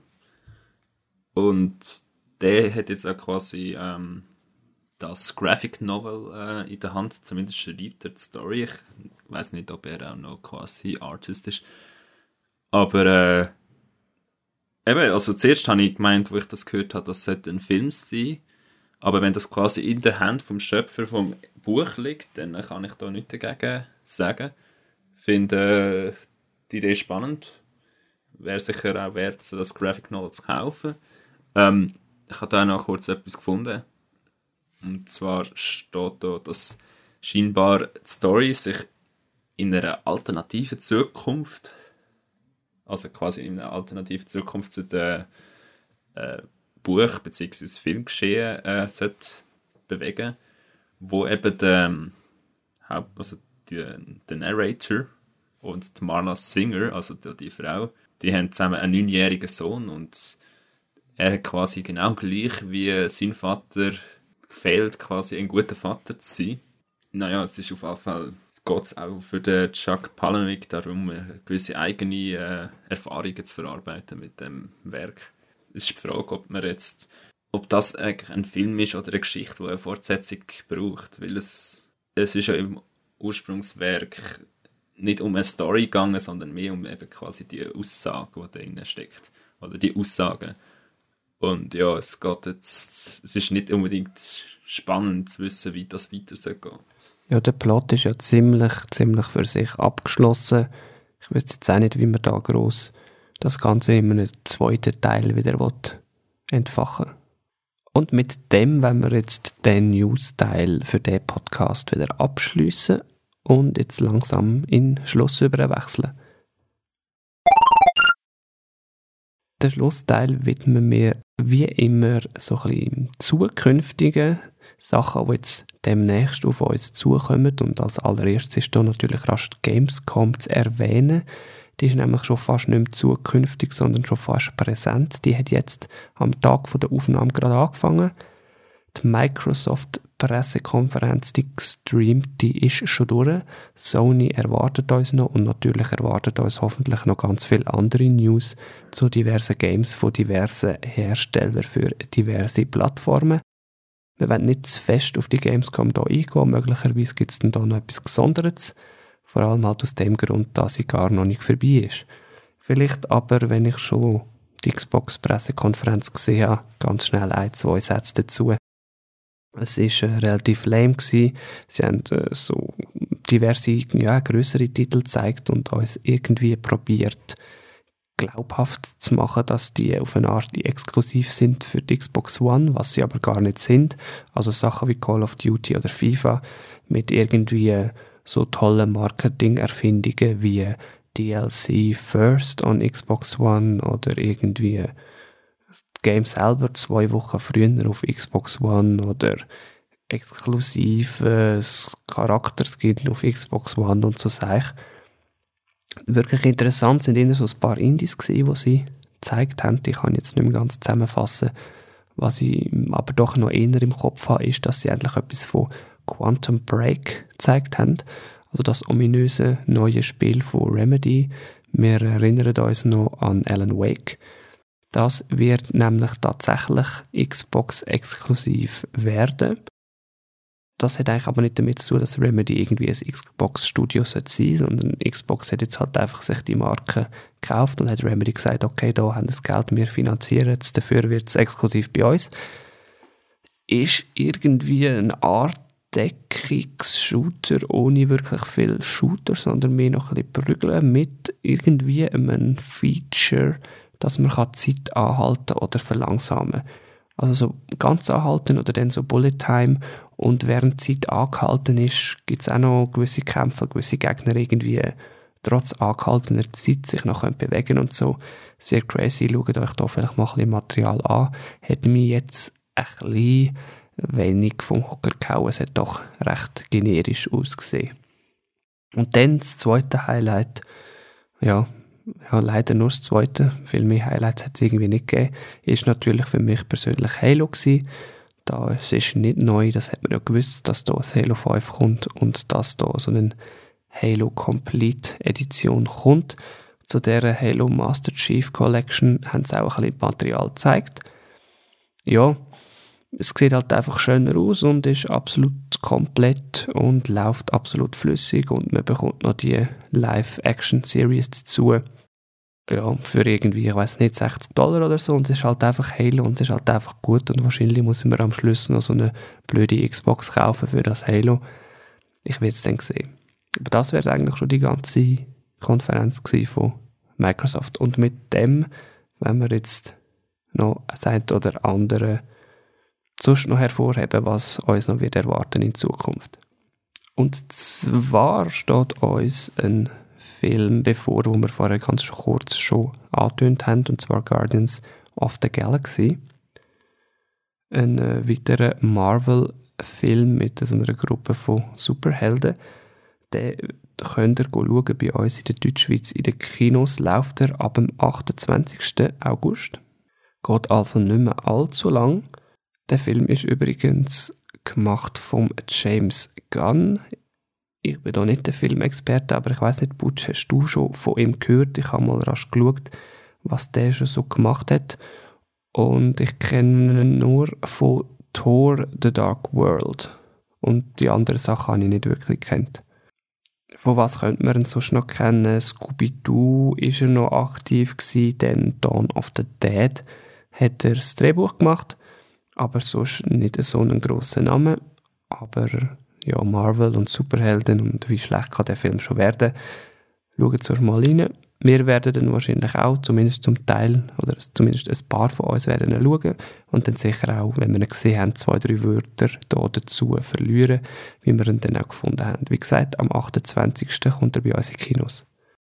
Und der hat jetzt auch quasi ähm, das Graphic Novel äh, in der Hand. Zumindest schreibt er die Story. Ich weiß nicht, ob er auch noch quasi Artist ist. Aber äh, eben, also zuerst habe ich gemeint, wo ich das gehört habe, das sollte ein Film sein. Aber wenn das quasi in der Hand vom Schöpfer vom Buch liegt, dann kann ich da nichts dagegen sagen. Ich finde äh, die Idee spannend. Wäre sicher auch wert, das Graphic Novel zu kaufen. Ähm, ich habe da noch kurz etwas gefunden. Und zwar steht da, dass scheinbar die Story sich in einer alternativen Zukunft, also quasi in einer alternativen Zukunft zu der äh, Buch- bzw. Filmgeschehen äh, sollte bewegen, wo eben der, also die, der Narrator und die Marla Singer, also die, die Frau, die haben zusammen einen neunjährigen Sohn und er hat quasi genau gleich wie sein Vater gefehlt, quasi ein guter Vater zu sein. Naja, es ist auf jeden Fall, geht es auch für den Chuck Palahniuk darum, gewisse eigene äh, Erfahrungen zu verarbeiten mit dem Werk. Es ist die Frage, ob man jetzt, ob das eigentlich ein Film ist oder eine Geschichte, die eine Fortsetzung braucht, weil es, es ist ja im Ursprungswerk nicht um eine Story gegangen, sondern mehr um eben quasi die Aussage, die da drin steckt, oder die Aussagen. Und ja, es geht jetzt, es ist nicht unbedingt spannend zu wissen, wie das weiter soll gehen. Ja, der Plot ist ja ziemlich, ziemlich für sich abgeschlossen. Ich wüsste jetzt auch nicht, wie man da gross das Ganze in einem zweiten Teil wieder entfachen will. Und mit dem wollen wir jetzt den News-Teil für den Podcast wieder abschliessen und jetzt langsam in Schluss überwechseln. Den Schlussteil widmen wir wie immer so ein bisschen zukünftigen Sachen, die jetzt demnächst auf uns zukommen. Und als allererstes ist hier natürlich rasch die Gamescom zu erwähnen. Die ist nämlich schon fast nicht mehr zukünftig, sondern schon fast präsent. Die hat jetzt am Tag der Aufnahme gerade angefangen. Die Microsoft-Pressekonferenz, die gestreamt, die ist schon durch. Sony erwartet uns noch und natürlich erwartet uns hoffentlich noch ganz viele andere News zu diversen Games von diversen Herstellern für diverse Plattformen. Wir wollen nicht zu fest auf die Gamescom hier eingehen, möglicherweise gibt es dann da noch etwas Gesondertes. Vor allem halt aus dem Grund, dass sie gar noch nicht vorbei ist. Vielleicht aber, wenn ich schon die Xbox-Pressekonferenz gesehen habe, ganz schnell ein, zwei Sätze dazu. Es war äh, relativ lame gewesen. Sie haben äh, so diverse, ja, grössere Titel gezeigt und uns irgendwie probiert, glaubhaft zu machen, dass die auf eine Art exklusiv sind für die Xbox One, was sie aber gar nicht sind. Also Sachen wie Call of Duty oder FIFA mit irgendwie so tollen Marketing-Erfindungen wie D L C First on Xbox One oder irgendwie das Game selber zwei Wochen früher auf Xbox One oder exklusives Charakterskin auf Xbox One und so Sachen. Wirklich interessant sind immer so ein paar Indies gewesen, die sie gezeigt haben. Ich kann jetzt nicht mehr ganz zusammenfassen. Was ich aber doch noch eher im Kopf habe, ist, dass sie endlich etwas von Quantum Break gezeigt haben. Also das ominöse neue Spiel von Remedy. Wir erinnern uns noch an Alan Wake. Das wird nämlich tatsächlich Xbox-exklusiv werden. Das hat eigentlich aber nicht damit zu tun, dass Remedy irgendwie ein Xbox-Studio sein sollte, sondern Xbox hat jetzt halt einfach sich die Marke gekauft und hat Remedy gesagt, okay, da haben das Geld, wir finanzieren es, dafür wird es exklusiv bei uns. Ist irgendwie eine Art Deckungsshooter ohne wirklich viel Shooter, sondern mehr noch ein bisschen prügeln mit irgendwie einem Feature, dass man Zeit anhalten oder verlangsamen kann. Also so ganz anhalten oder dann so Bullet Time, und während die Zeit angehalten ist, gibt es auch noch gewisse Kämpfe, gewisse Gegner irgendwie trotz angehaltener Zeit sich noch bewegen und so. Sehr crazy, schaut euch da vielleicht mal ein bisschen Material an. Hat mich jetzt ein bisschen wenig vom Hocker gehauen, es hat doch recht generisch ausgesehen. Und dann das zweite Highlight, ja, ja, leider nur das zweite, viel mehr Highlights hat es irgendwie nicht gegeben, ist natürlich für mich persönlich Halo gewesen. Da, es ist nicht neu, das hat man ja gewusst, dass da ein Halo fünf kommt und dass da so eine Halo Complete Edition kommt. Zu dieser Halo Master Chief Collection haben sie auch ein bisschen Material gezeigt. Ja, es sieht halt einfach schöner aus und ist absolut komplett und läuft absolut flüssig und man bekommt noch die Live-Action-Series dazu. Ja, für irgendwie, ich weiß nicht, sechzig Dollar oder so, und es ist halt einfach Halo und es ist halt einfach gut und wahrscheinlich muss man am Schluss noch so eine blöde Xbox kaufen für das Halo. Ich werde es dann sehen. Aber das wäre eigentlich schon die ganze Konferenz von Microsoft. Und mit dem, wenn wir jetzt noch das eine oder andere sonst noch hervorheben, was uns noch wird erwarten in Zukunft. Und zwar steht uns ein Film bevor, wo wir vorher ganz kurz schon angetönt haben, und zwar Guardians of the Galaxy. Ein äh, weiterer Marvel-Film mit so einer Gruppe von Superhelden. Den könnt ihr schauen bei uns in der Deutschschweiz. In den Kinos läuft er ab dem achtundzwanzigsten August. Geht also nicht mehr allzu lang. Der Film ist übrigens gemacht von James Gunn. Ich bin da nicht der Filmexperte, aber ich weiss nicht, Butch, hast du schon von ihm gehört? Ich habe mal rasch geschaut, was der schon so gemacht hat. Und ich kenne ihn nur von Thor The Dark World. Und die anderen Sachen habe ich nicht wirklich gekannt. Von was könnte man ihn sonst noch kennen? Scooby-Doo ist er noch aktiv gewesen, dann Dawn of the Dead hat er das Drehbuch gemacht, aber sonst nicht so einen grossen Namen. Aber ja, Marvel und Superhelden und wie schlecht kann der Film schon werden. Schaut es mal rein. Wir werden dann wahrscheinlich auch, zumindest zum Teil, oder zumindest ein paar von uns werden ihn schauen und dann sicher auch, wenn wir ihn gesehen haben, zwei, drei Wörter da dazu verlieren, wie wir ihn dann auch gefunden haben. Wie gesagt, am achtundzwanzigsten kommt er bei uns in Kinos.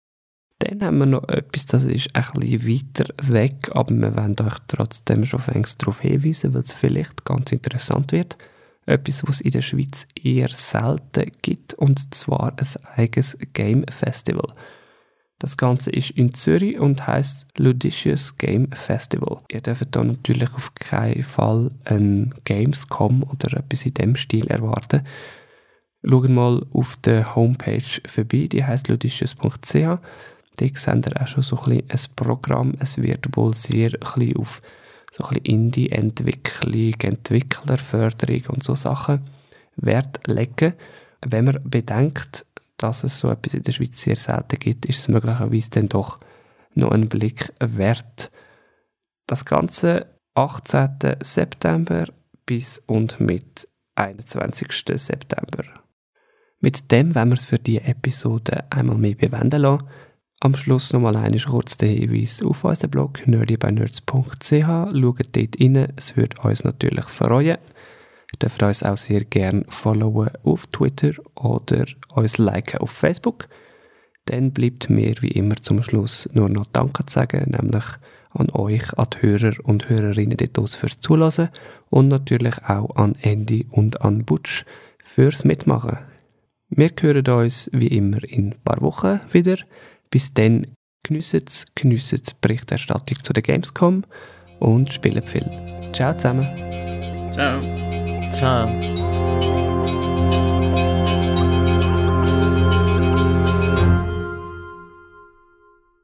Dann haben wir noch etwas, das ist ein bisschen weiter weg, aber wir wollen euch trotzdem schon fängst darauf hinweisen, weil es vielleicht ganz interessant wird. Etwas, was es in der Schweiz eher selten gibt, und zwar ein eigenes Game Festival. Das Ganze ist in Zürich und heisst Ludicious Game Festival. Ihr dürft hier natürlich auf keinen Fall ein Gamescom oder etwas in dem Stil erwarten. Schaut mal auf der Homepage vorbei, die heisst ludicious punkt c h. Dort seht ihr auch schon so ein, ein Programm. Es wird wohl sehr ein bisschen auf so ein bisschen Indie-Entwicklung, Entwicklerförderung und so Sachen Wert legen. Wenn man bedenkt, dass es so etwas in der Schweiz sehr selten gibt, ist es möglicherweise dann doch noch einen Blick wert. Das Ganze achtzehnten September bis und mit einundzwanzigsten September. Mit dem wollen wir es für diese Episode einmal mehr bewenden lassen. Am Schluss nochmal einmal kurz der Hinweis auf unseren Blog nerdy by nerds punkt c h. Schaut dort rein, es würde uns natürlich freuen. Ihr dürft uns auch sehr gerne followen auf Twitter oder uns liken auf Facebook. Dann bleibt mir wie immer zum Schluss nur noch Danke zu sagen, nämlich an euch, an die Hörer und Hörerinnen dort fürs Zuhören und natürlich auch an Andy und an Butch fürs Mitmachen. Wir hören uns wie immer in ein paar Wochen wieder. Bis dann, geniesset's, geniesset's Berichterstattung zu der Gamescom und spielt viel. Ciao zusammen. Ciao. Ciao.